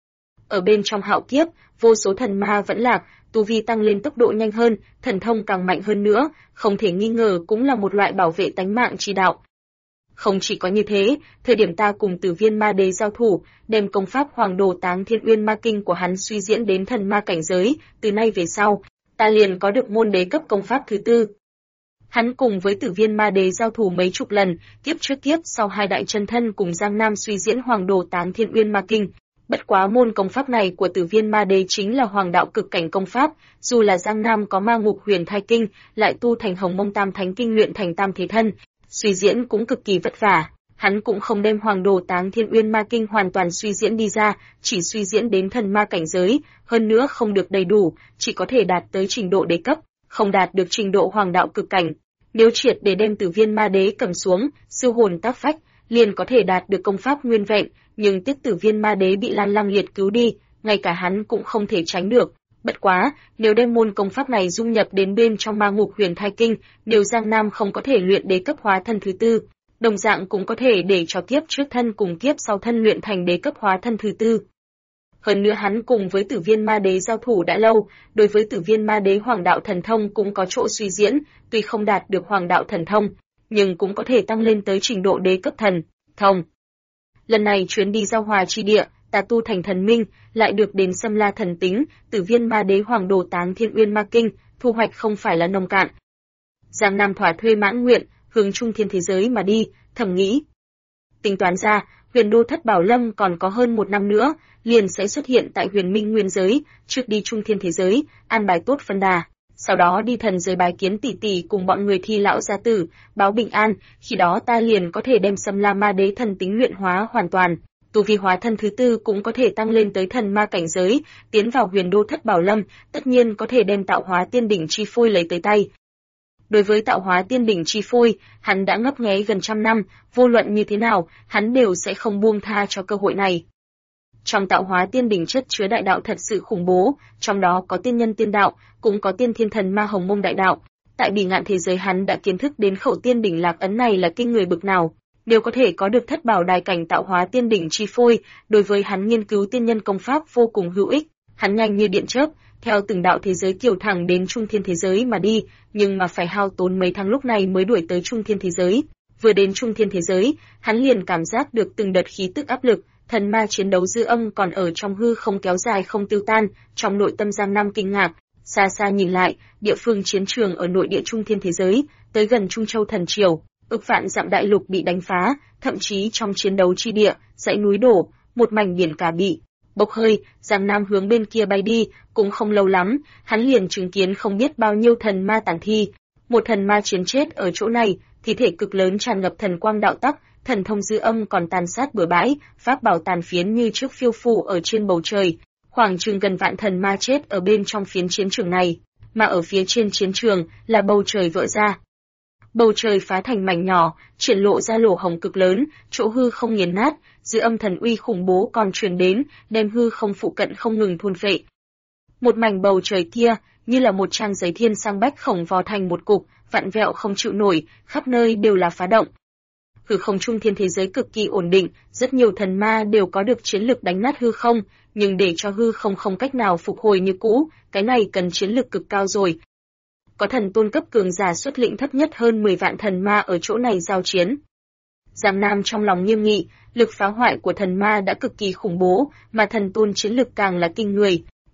Ở bên trong hạo kiếp, vô số thần ma vẫn lạc, tu vi tăng lên tốc độ nhanh hơn, thần thông càng mạnh hơn nữa, không thể nghi ngờ cũng là một loại bảo vệ tánh mạng chi đạo. Không chỉ có như thế, thời điểm ta cùng Tử Viên Ma Đế giao thủ, đem công pháp Hoàng Đồ Táng Thiên Uyên Ma Kinh của hắn suy diễn đến thần ma cảnh giới, từ nay về sau, ta liền có được môn đế cấp công pháp thứ tư. Hắn cùng với Tử Viên Ma Đế giao thủ mấy chục lần, kiếp trước kiếp sau hai đại chân thân cùng Giang Nam suy diễn Hoàng Đồ Táng Thiên Uyên Ma Kinh. Bất quá môn công pháp này của Tử Viên Ma Đế chính là hoàng đạo cực cảnh công pháp, dù là Giang Nam có Ma Ngục Huyền Thai Kinh, lại tu thành Hồng Mông Tam Thánh Kinh luyện thành Tam Thế Thân, suy diễn cũng cực kỳ vất vả. Hắn cũng không đem Hoàng Đồ Táng Thiên Uyên Ma Kinh hoàn toàn suy diễn đi ra, chỉ suy diễn đến thần ma cảnh giới, hơn nữa không được đầy đủ, chỉ có thể đạt tới trình độ đế cấp, không đạt được trình độ hoàng đạo cực cảnh. Nếu triệt để đem Tử Viên Ma Đế cầm xuống, siêu hồn tác phách, liền có thể đạt được công pháp nguyên vẹn, nhưng tiếc Tử Viên Ma Đế bị Lan Lăng Liệt cứu đi, ngay cả hắn cũng không thể tránh được. Bất quá, nếu đem môn công pháp này dung nhập đến bên trong Ma Ngục Huyền Thai Kinh, nếu Giang Nam không có thể luyện đế cấp hóa thân thứ tư, đồng dạng cũng có thể để cho kiếp trước thân cùng kiếp sau thân luyện thành đế cấp hóa thân thứ tư. Hơn nữa hắn cùng với Tử Viên Ma Đế giao thủ đã lâu, đối với Tử Viên Ma Đế Hoàng đạo thần thông cũng có chỗ suy diễn, tuy không đạt được Hoàng đạo thần thông, nhưng cũng có thể tăng lên tới trình độ đế cấp thần thông. Lần này chuyến đi giao hòa chi địa, ta tu thành thần minh, lại được đến Sâm La thần tính, Tử Viên Ma Đế Hoàng Đồ Táng Thiên Uyên Ma Kinh, thu hoạch không phải là nông cạn. Giang Nam thỏa thuê mãn nguyện, hướng trung thiên thế giới mà đi, thầm nghĩ. Tính toán ra, Huyền Đô Thất Bảo Lâm còn có hơn 1 năm nữa, liền sẽ xuất hiện tại Huyền Minh Nguyên giới, trước đi trung thiên thế giới, an bài tốt phân đà. Sau đó đi thần giới bái kiến tỷ tỷ cùng bọn người Thi lão gia tử, báo bình an, khi đó ta liền có thể đem Sâm La Ma Đế thần tính luyện hóa hoàn toàn, tu vi hóa thân thứ tư cũng có thể tăng lên tới thần ma cảnh giới, tiến vào Huyền Đô Thất Bảo Lâm, tất nhiên có thể đem tạo hóa tiên đỉnh chi phôi lấy tới tay. Đối với tạo hóa tiên đỉnh chi phôi, hắn đã ngấp nghé gần 100 năm, vô luận như thế nào, hắn đều sẽ không buông tha cho cơ hội này. Trong tạo hóa tiên đỉnh chất chứa đại đạo thật sự khủng bố, trong đó có tiên nhân tiên đạo, cũng có tiên thiên thần ma hồng mông đại đạo. Tại bỉ ngạn thế giới hắn đã kiến thức đến khẩu tiên đỉnh lạc ấn này là kinh người bực nào. Nếu có thể có được thất bảo đài cảnh tạo hóa tiên đỉnh chi phôi, đối với hắn nghiên cứu tiên nhân công pháp vô cùng hữu ích. Hắn nhanh như điện chớp, theo từng đạo thế giới kiều thẳng đến trung thiên thế giới mà đi, nhưng mà phải hao tốn mấy tháng lúc này mới đuổi tới trung thiên thế giới. Vừa đến trung thiên thế giới, hắn liền cảm giác được từng đợt khí tức áp lực. Thần ma chiến đấu dư âm còn ở trong hư không kéo dài không tiêu tan, trong nội tâm Giang Nam kinh ngạc, xa xa nhìn lại, địa phương chiến trường ở nội địa trung thiên thế giới, tới gần Trung Châu thần triều, ức vạn dặm đại lục bị đánh phá, thậm chí trong chiến đấu chi địa, dãy núi đổ, một mảnh biển cả bị bốc hơi, Giang Nam hướng bên kia bay đi, cũng không lâu lắm, hắn liền chứng kiến không biết bao nhiêu thần ma tàn thi, một thần ma chiến chết ở chỗ này, thi thể cực lớn tràn ngập thần quang đạo tắc. Thần thông dư âm còn tàn sát bừa bãi, pháp bảo tàn phiến như trước phiêu phù ở trên bầu trời. Khoảng chừng gần vạn thần ma chết ở bên trong phiến chiến trường này, mà ở phía trên chiến trường là bầu trời vỡ ra. Bầu trời phá thành mảnh nhỏ, triển lộ ra lỗ hổng cực lớn, chỗ hư không nghiền nát, dư âm thần uy khủng bố còn truyền đến, đem hư không phụ cận không ngừng thôn phệ. Một mảnh bầu trời kia, như là một trang giấy thiên sang bách khổng vò thành một cục, vặn vẹo không chịu nổi, khắp nơi đều là phá động. Hư không trung thiên thế giới cực kỳ ổn định, rất nhiều thần ma đều có được chiến lực đánh nát hư không, nhưng để cho hư không không cách nào phục hồi như cũ, cái này cần chiến lực cực cao rồi. Có thần tôn cấp cường giả xuất lĩnh thấp nhất hơn 10 vạn thần ma ở chỗ này giao chiến. Giang Nam trong lòng nghiêm nghị, lực phá hoại của thần ma đã cực kỳ khủng bố, mà thần tôn chiến lực càng là kinh người.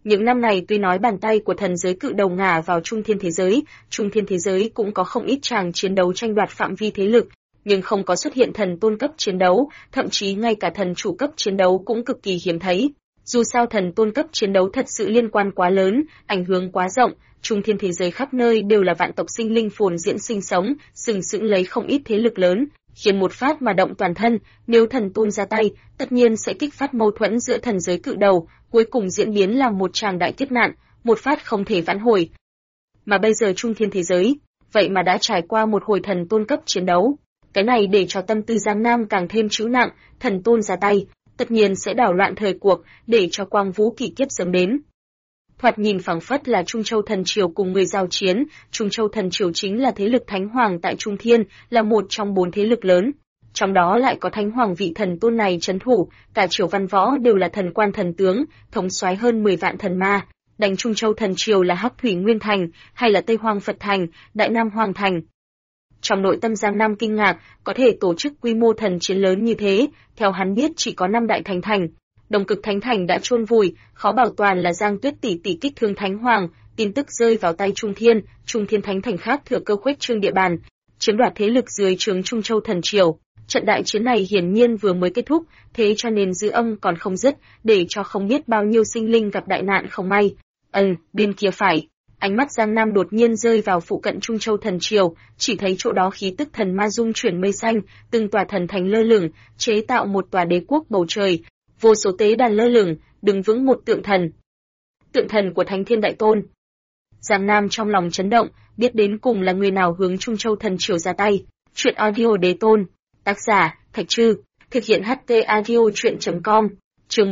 Những năm này tuy nói bàn tay của thần giới cự đầu ngả vào trung thiên thế giới cũng có không ít tràng chiến đấu tranh đoạt phạm vi thế lực, nhưng không có xuất hiện thần tôn cấp chiến đấu, thậm chí ngay cả thần chủ cấp chiến đấu cũng cực kỳ hiếm thấy. Dù sao thần tôn cấp chiến đấu thật sự liên quan quá lớn, ảnh hưởng quá rộng, trung thiên thế giới khắp nơi đều là vạn tộc sinh linh phồn diễn sinh sống, sừng sững lấy không ít thế lực lớn, khiến một phát mà động toàn thân, nếu thần tôn ra tay, tất nhiên sẽ kích phát mâu thuẫn giữa thần giới cự đầu, cuối cùng diễn biến làm một tràng đại kiếp nạn, một phát không thể vãn hồi. Mà bây giờ trung thiên thế giới, vậy mà đã trải qua một hồi thần tôn cấp chiến đấu. Cái này để cho tâm tư Giang Nam càng thêm trĩu nặng, thần tôn ra tay, tất nhiên sẽ đảo loạn thời cuộc, để cho quang vũ kỳ kiếp sớm đến. Thoạt nhìn phảng phất là Trung Châu Thần Triều cùng người giao chiến, Trung Châu Thần Triều chính là thế lực Thánh Hoàng tại Trung Thiên, là một trong 4 thế lực lớn. Trong đó lại có Thánh Hoàng vị thần tôn này trấn thủ, cả triều văn võ đều là thần quan thần tướng, thống soái hơn 10 vạn thần ma. Đánh Trung Châu Thần Triều là Hắc Thủy Nguyên Thành, hay là Tây Hoang Phật Thành, Đại Nam Hoàng Thành. Trong nội tâm Giang Nam kinh ngạc, có thể tổ chức quy mô thần chiến lớn như thế, theo hắn biết chỉ có 5 đại thánh thành. Đồng Cực Thánh Thành đã chôn vùi, khó bảo toàn là Giang Tuyết tỷ tỷ kích thương Thánh Hoàng, tin tức rơi vào tay Trung Thiên Thánh Thành khác thừa cơ khuếch trương địa bàn, chiếm đoạt thế lực dưới trướng Trung Châu Thần Triều. Trận đại chiến này hiển nhiên vừa mới kết thúc, thế cho nên dư âm còn không dứt, để cho không biết bao nhiêu sinh linh gặp đại nạn không may. Bên kia phải, ánh mắt Giang Nam đột nhiên rơi vào phụ cận Trung Châu Thần Triều, chỉ thấy chỗ đó khí tức thần ma dung chuyển mây xanh, từng tòa thần thành lơ lửng, chế tạo một tòa đế quốc bầu trời, vô số tế đàn lơ lửng, đứng vững một tượng thần. Tượng thần của Thánh Thiên Đại Tôn. Giang Nam trong lòng chấn động, biết đến cùng là người nào hướng Trung Châu Thần Triều ra tay. Chuyện audio Đế Tôn. Tác giả, Thạch Trư. Thực hiện HT audio chuyện.com. Chương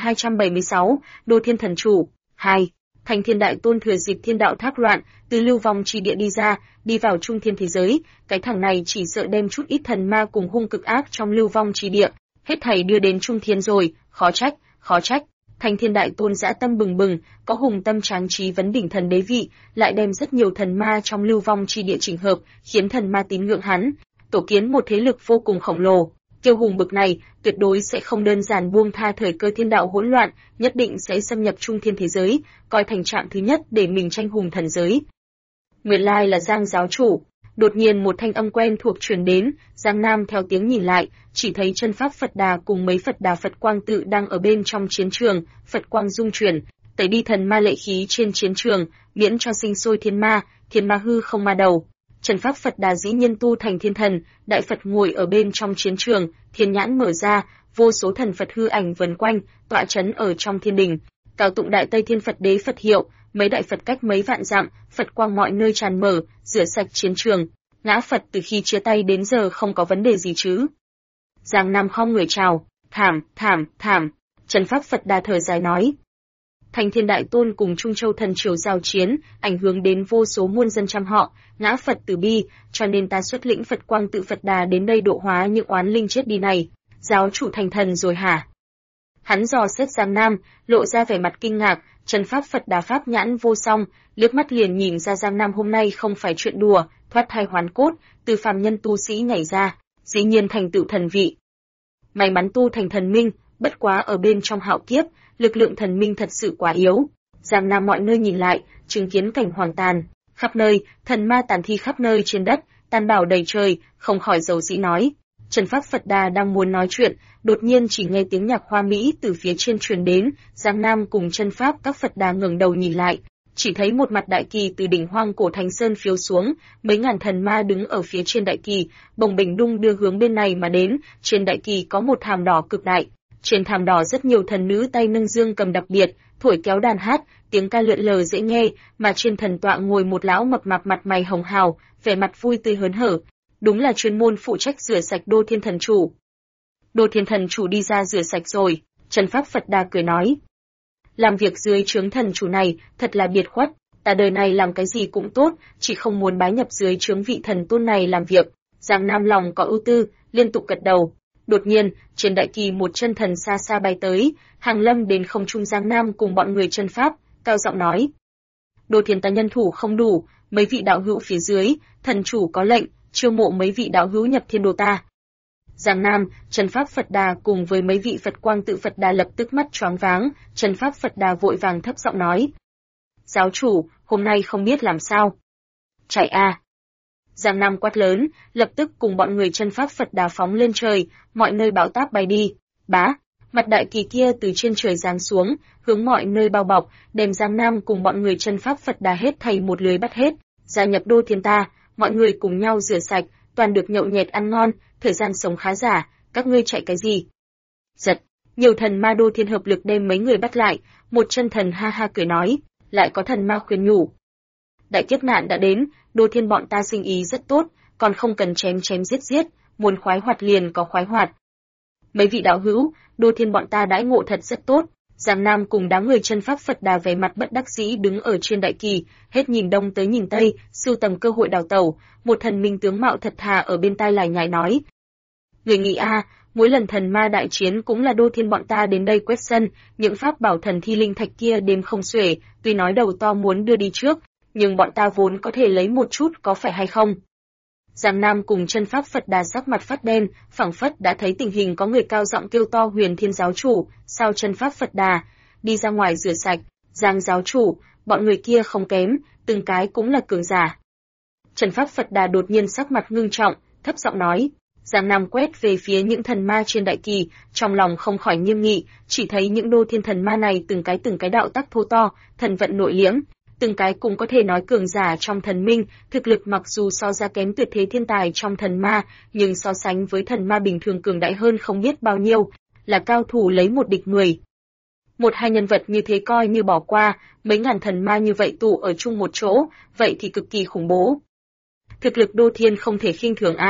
1276, Đô Thiên Thần Chủ. 2. Thánh Thiên Đại Tôn thừa dịp thiên đạo thác loạn, từ lưu vong chi địa đi ra, đi vào trung thiên thế giới, cái thằng này chỉ sợ đem chút ít thần ma cùng hung cực ác trong lưu vong chi địa, hết thảy đưa đến trung thiên rồi, khó trách. Thánh Thiên Đại Tôn dã tâm bừng bừng, có hùng tâm tráng trí vấn đỉnh thần đế vị, lại đem rất nhiều thần ma trong lưu vong chi địa chỉnh hợp, khiến thần ma tín ngưỡng hắn, tổ kiến một thế lực vô cùng khổng lồ. Kiêu hùng bực này, tuyệt đối sẽ không đơn giản buông tha thời cơ thiên đạo hỗn loạn, nhất định sẽ xâm nhập trung thiên thế giới, coi thành trạm thứ nhất để mình tranh hùng thần giới. Nguyên lai là Giang giáo chủ. Đột nhiên một thanh âm quen thuộc truyền đến, Giang Nam theo tiếng nhìn lại, chỉ thấy chân pháp Phật Đà cùng mấy Phật Đà Phật Quang tự đang ở bên trong chiến trường, Phật Quang dung chuyển, tẩy đi thần ma lệ khí trên chiến trường, miễn cho sinh sôi thiên ma hư không ma đầu. Chân pháp Phật Đà dĩ nhiên tu thành thiên thần, đại Phật ngồi ở bên trong chiến trường, thiên nhãn mở ra, vô số thần Phật hư ảnh vần quanh, tọa chấn ở trong thiên đình, cao tụng Đại Tây Thiên Phật Đế Phật hiệu, mấy đại Phật cách mấy vạn dặm, Phật quang mọi nơi tràn mở, rửa sạch chiến trường. Ngã Phật từ khi chia tay đến giờ không có vấn đề gì chứ? Giang Nam khom người chào, thảm. Chân pháp Phật Đà thở dài nói. Thánh Thiên Đại Tôn cùng Trung Châu Thần Triều giao chiến, ảnh hưởng đến vô số muôn dân trăm họ, ngã Phật từ bi, cho nên ta xuất lĩnh Phật Quang tự Phật Đà đến đây độ hóa những oán linh chết đi này. Giáo chủ thành thần rồi hả? Hắn dò xét Giang Nam, lộ ra vẻ mặt kinh ngạc, chân pháp Phật Đà pháp nhãn vô song, liếc mắt liền nhìn ra Giang Nam hôm nay không phải chuyện đùa, thoát thai hoán cốt, từ phàm nhân tu sĩ nhảy ra, dĩ nhiên thành tựu thần vị. May mắn tu thành thần minh, bất quá ở bên trong hạo kiếp, lực lượng thần minh thật sự quá yếu. Giang Nam mọi nơi nhìn lại, chứng kiến cảnh hoang tàn, khắp nơi, thần ma tàn thi khắp nơi trên đất, tàn bảo đầy trời, không khỏi dầu dĩ nói. Chân pháp Phật Đà đang muốn nói chuyện, đột nhiên chỉ nghe tiếng nhạc hoa mỹ từ phía trên truyền đến, Giang Nam cùng chân pháp các Phật Đà ngẩng đầu nhìn lại, chỉ thấy một mặt đại kỳ từ đỉnh hoang cổ Thánh Sơn phiêu xuống, mấy ngàn thần ma đứng ở phía trên đại kỳ, bồng bềnh đung đưa hướng bên này mà đến, trên đại kỳ có một thảm đỏ cực đại, trên thảm đỏ rất nhiều thần nữ tay nâng dương cầm đặc biệt, thổi kéo đàn hát, tiếng ca lượn lờ dễ nghe, mà trên thần tọa ngồi một lão mập mạp mặt mày hồng hào, vẻ mặt vui tươi hớn hở, đúng là chuyên môn phụ trách rửa sạch Đô Thiên Thần Chủ. Đô Thiên Thần Chủ đi ra rửa sạch rồi, chân pháp Phật Đà cười nói. Làm việc dưới trướng thần chủ này, thật là biệt khuất, ta đời này làm cái gì cũng tốt, chỉ không muốn bái nhập dưới trướng vị thần tôn này làm việc. Giang Nam lòng có ưu tư, liên tục gật đầu. Đột nhiên, trên đại kỳ một chân thần xa xa bay tới, hàng lâm đến không trung Giang Nam cùng bọn người chân pháp, cao giọng nói. Đô Thiên ta nhân thủ không đủ, mấy vị đạo hữu phía dưới, thần chủ có lệnh, chiêu mộ mấy vị đạo hữu nhập thiên đô ta. Giang Nam, chân pháp Phật Đà cùng với mấy vị Phật quang tự Phật Đà lập tức mắt choáng váng, chân pháp Phật Đà vội vàng thấp giọng nói. Giáo chủ, hôm nay không biết làm sao. Chạy a! Giang Nam quát lớn, lập tức cùng bọn người chân pháp Phật Đà phóng lên trời, mọi nơi bão táp bay đi. Bá! Mặt đại kỳ kia từ trên trời giáng xuống, hướng mọi nơi bao bọc, đem Giang Nam cùng bọn người chân pháp Phật Đà hết thảy một lưới bắt hết. Gia nhập Đô Thiên ta, mọi người cùng nhau rửa sạch, toàn được nhậu nhẹt ăn ngon, thời gian sống khá giả, các ngươi chạy cái gì? Giật, nhiều thần ma Đô Thiên hợp lực đem mấy người bắt lại, một chân thần ha ha cười nói, lại có thần ma khuyên nhủ. Đại kiếp nạn đã đến, Đô Thiên bọn ta sinh ý rất tốt, còn không cần chém chém giết giết, muốn khoái hoạt liền có khoái hoạt. Mấy vị đạo hữu, Đô Thiên bọn ta đãi ngộ thật rất tốt. Giang Nam cùng đám người chân pháp Phật Đà vẻ mặt bất đắc dĩ đứng ở trên đại kỳ, hết nhìn đông tới nhìn tây, sưu tầm cơ hội đào tẩu. Một thần minh tướng mạo thật thà ở bên tai lải nhải nói: người nghĩ mỗi lần thần ma đại chiến cũng là Đô Thiên bọn ta đến đây quét sân, những pháp bảo thần thi linh thạch kia đêm không xuể, tuy nói đầu to muốn đưa đi trước, nhưng bọn ta vốn có thể lấy một chút, có phải hay không? Giang Nam cùng chân pháp Phật Đà sắc mặt phát đen, phảng phất đã thấy tình hình có người cao giọng kêu to Huyền Thiên giáo chủ, sao chân pháp Phật Đà, đi ra ngoài rửa sạch, Giang giáo chủ, bọn người kia không kém, từng cái cũng là cường giả. Chân pháp Phật Đà đột nhiên sắc mặt ngưng trọng, thấp giọng nói. Giang Nam quét về phía những thần ma trên đại kỳ, trong lòng không khỏi nghiêm nghị, chỉ thấy những Đô Thiên thần ma này từng cái đạo tắc thô to, thần vận nội liễm, từng cái cũng có thể nói cường giả trong thần minh, thực lực mặc dù so ra kém tuyệt thế thiên tài trong thần ma, nhưng so sánh với thần ma bình thường cường đại hơn không biết bao nhiêu, là cao thủ lấy một địch 10. Một hai nhân vật như thế coi như bỏ qua, mấy ngàn thần ma như vậy tụ ở chung một chỗ, vậy thì cực kỳ khủng bố. Thực lực Đô Thiên không thể khinh thường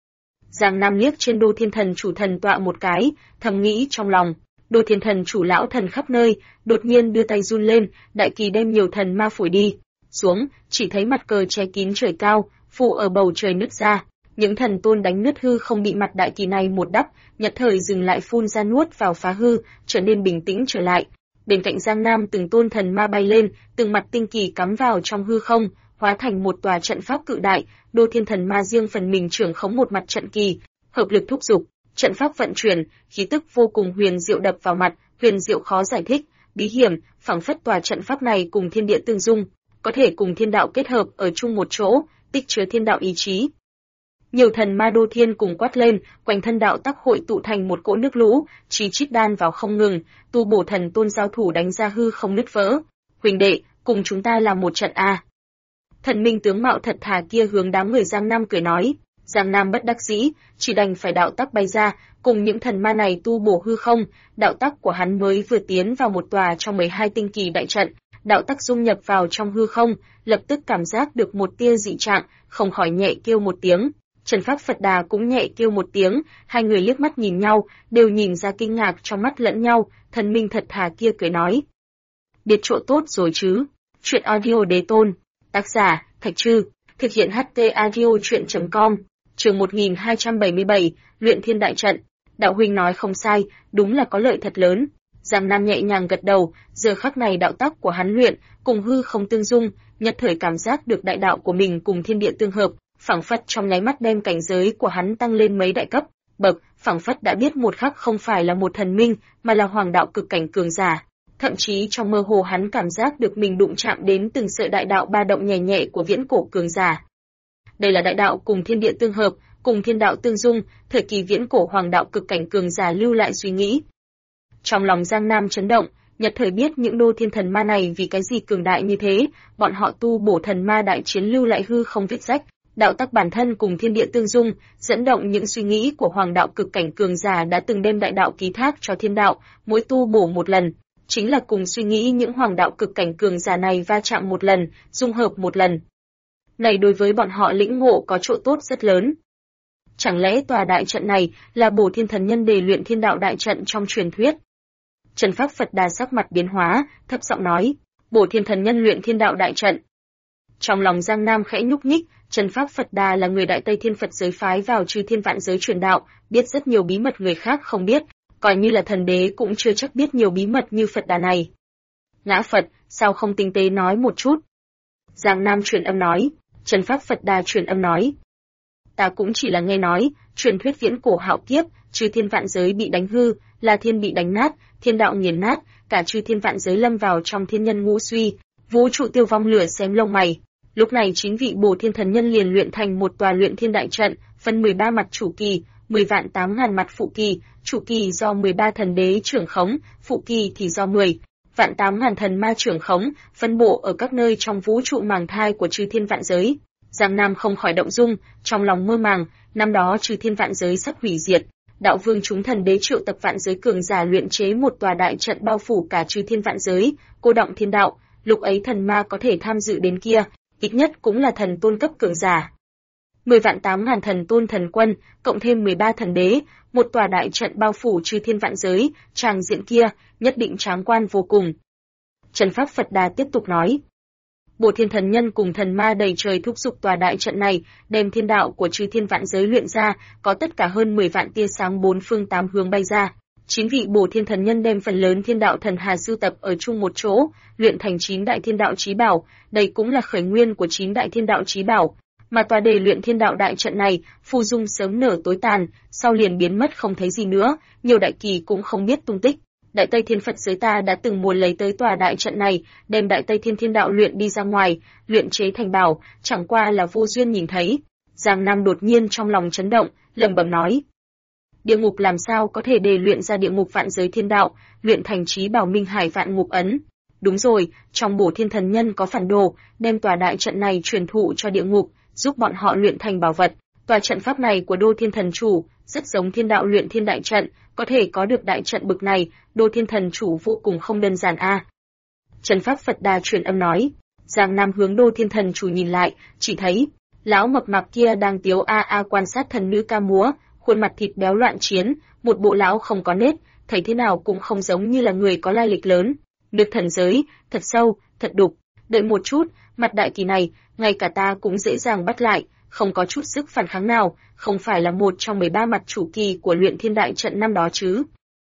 Giang Nam liếc trên Đô Thiên thần chủ thần tọa một cái, thầm nghĩ trong lòng. Đô Thiên thần chủ lão thần khắp nơi, đột nhiên đưa tay run lên, đại kỳ đem nhiều thần ma phủi đi xuống, chỉ thấy mặt cờ che kín trời cao, phủ ở bầu trời nứt ra, những thần tôn đánh nứt hư không bị mặt đại kỳ này một đắp, nhất thời dừng lại phun ra nuốt vào phá hư, trở nên bình tĩnh trở lại. Bên cạnh Giang Nam từng tôn thần ma bay lên, từng mặt tinh kỳ cắm vào trong hư không, hóa thành một tòa trận pháp cự đại. Đô Thiên thần ma riêng phần mình trưởng khống một mặt trận kỳ, hợp lực thúc giục. Trận pháp vận chuyển, khí tức vô cùng huyền diệu đập vào mặt, huyền diệu khó giải thích, bí hiểm, phảng phất tòa trận pháp này cùng thiên địa tương dung, có thể cùng thiên đạo kết hợp ở chung một chỗ, tích chứa thiên đạo ý chí. Nhiều thần ma Đô Thiên cùng quát lên, quanh thân đạo tắc hội tụ thành một cỗ nước lũ, chí chít đan vào không ngừng, tu bổ thần tôn giao thủ đánh ra hư không nứt vỡ. Huỳnh đệ, cùng chúng ta làm một trận Thần minh tướng mạo thật thà kia hướng đám người Giang Nam cười nói. Giang Nam bất đắc dĩ, chỉ đành phải đạo tắc bay ra, cùng những thần ma này tu bổ hư không. Đạo tắc của hắn mới vừa tiến vào một tòa trong 12 tinh kỳ đại trận, đạo tắc dung nhập vào trong hư không, lập tức cảm giác được một tia dị trạng, không khỏi nhẹ kêu một tiếng. Trần Pháp Phật Đà cũng nhẹ kêu một tiếng, hai người liếc mắt nhìn nhau, đều nhìn ra kinh ngạc trong mắt lẫn nhau. Thần minh thật thà kia cười nói: biết chỗ tốt rồi chứ? Chuyện audio đế tôn, tác giả Thạch Trư, thực hiện HT audio truyện.com. Chương 1277, Luyện Thiên Đại Trận. Đạo huynh nói không sai, đúng là có lợi thật lớn. Giang Nam nhẹ nhàng gật đầu, giờ khắc này đạo tắc của hắn luyện cùng hư không tương dung, nhất thời cảm giác được đại đạo của mình cùng thiên địa tương hợp, phảng phất trong nháy mắt đem cảnh giới của hắn tăng lên mấy đại cấp bậc, phảng phất đã biết một khắc không phải là một thần minh, mà là hoàng đạo cực cảnh cường giả. Thậm chí trong mơ hồ hắn cảm giác được mình đụng chạm đến từng sợi đại đạo ba động nhẹ nhẹ của viễn cổ cường giả. Đây là đại đạo cùng thiên địa tương hợp, cùng thiên đạo tương dung, thời kỳ viễn cổ hoàng đạo cực cảnh cường giả lưu lại suy nghĩ. Trong lòng Giang Nam chấn động, nhất thời biết những Đô Thiên thần ma này vì cái gì cường đại như thế, bọn họ tu bổ thần ma đại chiến lưu lại hư không vết rách, đạo tắc bản thân cùng thiên địa tương dung, dẫn động những suy nghĩ của hoàng đạo cực cảnh cường giả đã từng đem đại đạo ký thác cho thiên đạo, mỗi tu bổ một lần, chính là cùng suy nghĩ những hoàng đạo cực cảnh cường giả này va chạm một lần, dung hợp một lần. Này đối với bọn họ lĩnh ngộ có chỗ tốt rất lớn. Chẳng lẽ tòa đại trận này là Bổ Thiên thần nhân đề luyện thiên đạo đại trận trong truyền thuyết? Trần Pháp Phật Đà sắc mặt biến hóa, thấp giọng nói, Bổ Thiên thần nhân luyện thiên đạo đại trận. Trong lòng Giang Nam khẽ nhúc nhích, Trần Pháp Phật Đà là người Đại Tây Thiên Phật giới phái vào chư thiên vạn giới truyền đạo, biết rất nhiều bí mật người khác không biết, coi như là thần đế cũng chưa chắc biết nhiều bí mật như Phật Đà này. Ngã Phật, sao không tinh tế nói một chút? Giang Nam truyền âm nói. Trần Pháp Phật Đà truyền âm nói. ta cũng chỉ là nghe nói, truyền thuyết viễn cổ hạo kiếp, chư thiên vạn giới bị đánh hư, La Thiên bị đánh nát, thiên đạo nghiền nát, cả chư thiên vạn giới lâm vào trong thiên nhân ngũ suy, vũ trụ tiêu vong lửa xém lông mày. Lúc này 9 vị Bổ Thiên Thần Nhân liền luyện thành một tòa luyện thiên đại trận, phân 13 mặt chủ kỳ, 10 vạn 8.000 mặt phụ kỳ, chủ kỳ do 13 thần đế trưởng khống, phụ kỳ thì do 10 vạn 8.000 thần ma trưởng khống, phân bộ ở các nơi trong vũ trụ màng thai của chư thiên vạn giới. Giang Nam không khỏi động dung, trong lòng mơ màng, năm đó chư thiên vạn giới sắp hủy diệt, đạo vương chúng thần đế triệu tập vạn giới cường giả luyện chế một tòa đại trận bao phủ cả chư thiên vạn giới, cô động thiên đạo, lúc ấy thần ma có thể tham dự đến kia, ít nhất cũng là thần tôn cấp cường giả. 10 vạn 8.000 thần tôn thần quân, cộng thêm 13 thần đế, một tòa đại trận bao phủ chư thiên vạn giới, tràng diện kia, nhất định tráng quan vô cùng. Trần Pháp Phật Đà tiếp tục nói. Bổ Thiên Thần Nhân cùng thần ma đầy trời thúc giục tòa đại trận này, đem thiên đạo của chư thiên vạn giới luyện ra, có tất cả hơn 10 vạn tia sáng bốn phương tám hướng bay ra. 9 vị Bổ Thiên Thần Nhân đem phần lớn thiên đạo thần hà sưu tập ở chung một chỗ, luyện thành 9 đại thiên đạo chí bảo, đây cũng là khởi nguyên của 9 đại thiên đạo chí bảo. Mà tòa đề luyện thiên đạo đại trận này, phù dung sớm nở tối tàn, sau liền biến mất không thấy gì nữa, nhiều đại kỳ cũng không biết tung tích. Đại Tây Thiên Phật giới ta đã từng muốn lấy tới tòa đại trận này, đem Đại Tây Thiên Thiên đạo luyện đi ra ngoài, luyện chế thành bảo, chẳng qua là vô duyên nhìn thấy. Giang Nam đột nhiên trong lòng chấn động, lẩm bẩm nói: địa ngục làm sao có thể đề luyện ra địa ngục vạn giới thiên đạo, luyện thành chí bảo Minh Hải vạn ngục ấn? Đúng rồi, trong Bổ Thiên Thần Nhân có phản đồ, đem tòa đại trận này truyền thụ cho địa ngục, giúp bọn họ luyện thành bảo vật. Tòa trận pháp này của Đô Thiên Thần Chủ, rất giống thiên đạo luyện thiên đại trận, có thể có được đại trận bực này, Đô Thiên Thần Chủ vô cùng không đơn giản a. Trần Pháp Phật Đà truyền âm nói. Giang Nam hướng Đô Thiên Thần Chủ nhìn lại, chỉ thấy lão mập mạp kia đang tiếu a quan sát thần nữ ca múa, khuôn mặt thịt béo loạn chiến, một bộ lão không có nết, thấy thế nào cũng không giống như là người có lai lịch lớn. Được thần giới, thật sâu, thật đục. Đợi một chút, mặt đại kỳ này, ngay cả ta cũng dễ dàng bắt lại, không có chút sức phản kháng nào, không phải là một trong 13 mặt chủ kỳ của luyện thiên đại trận năm đó chứ.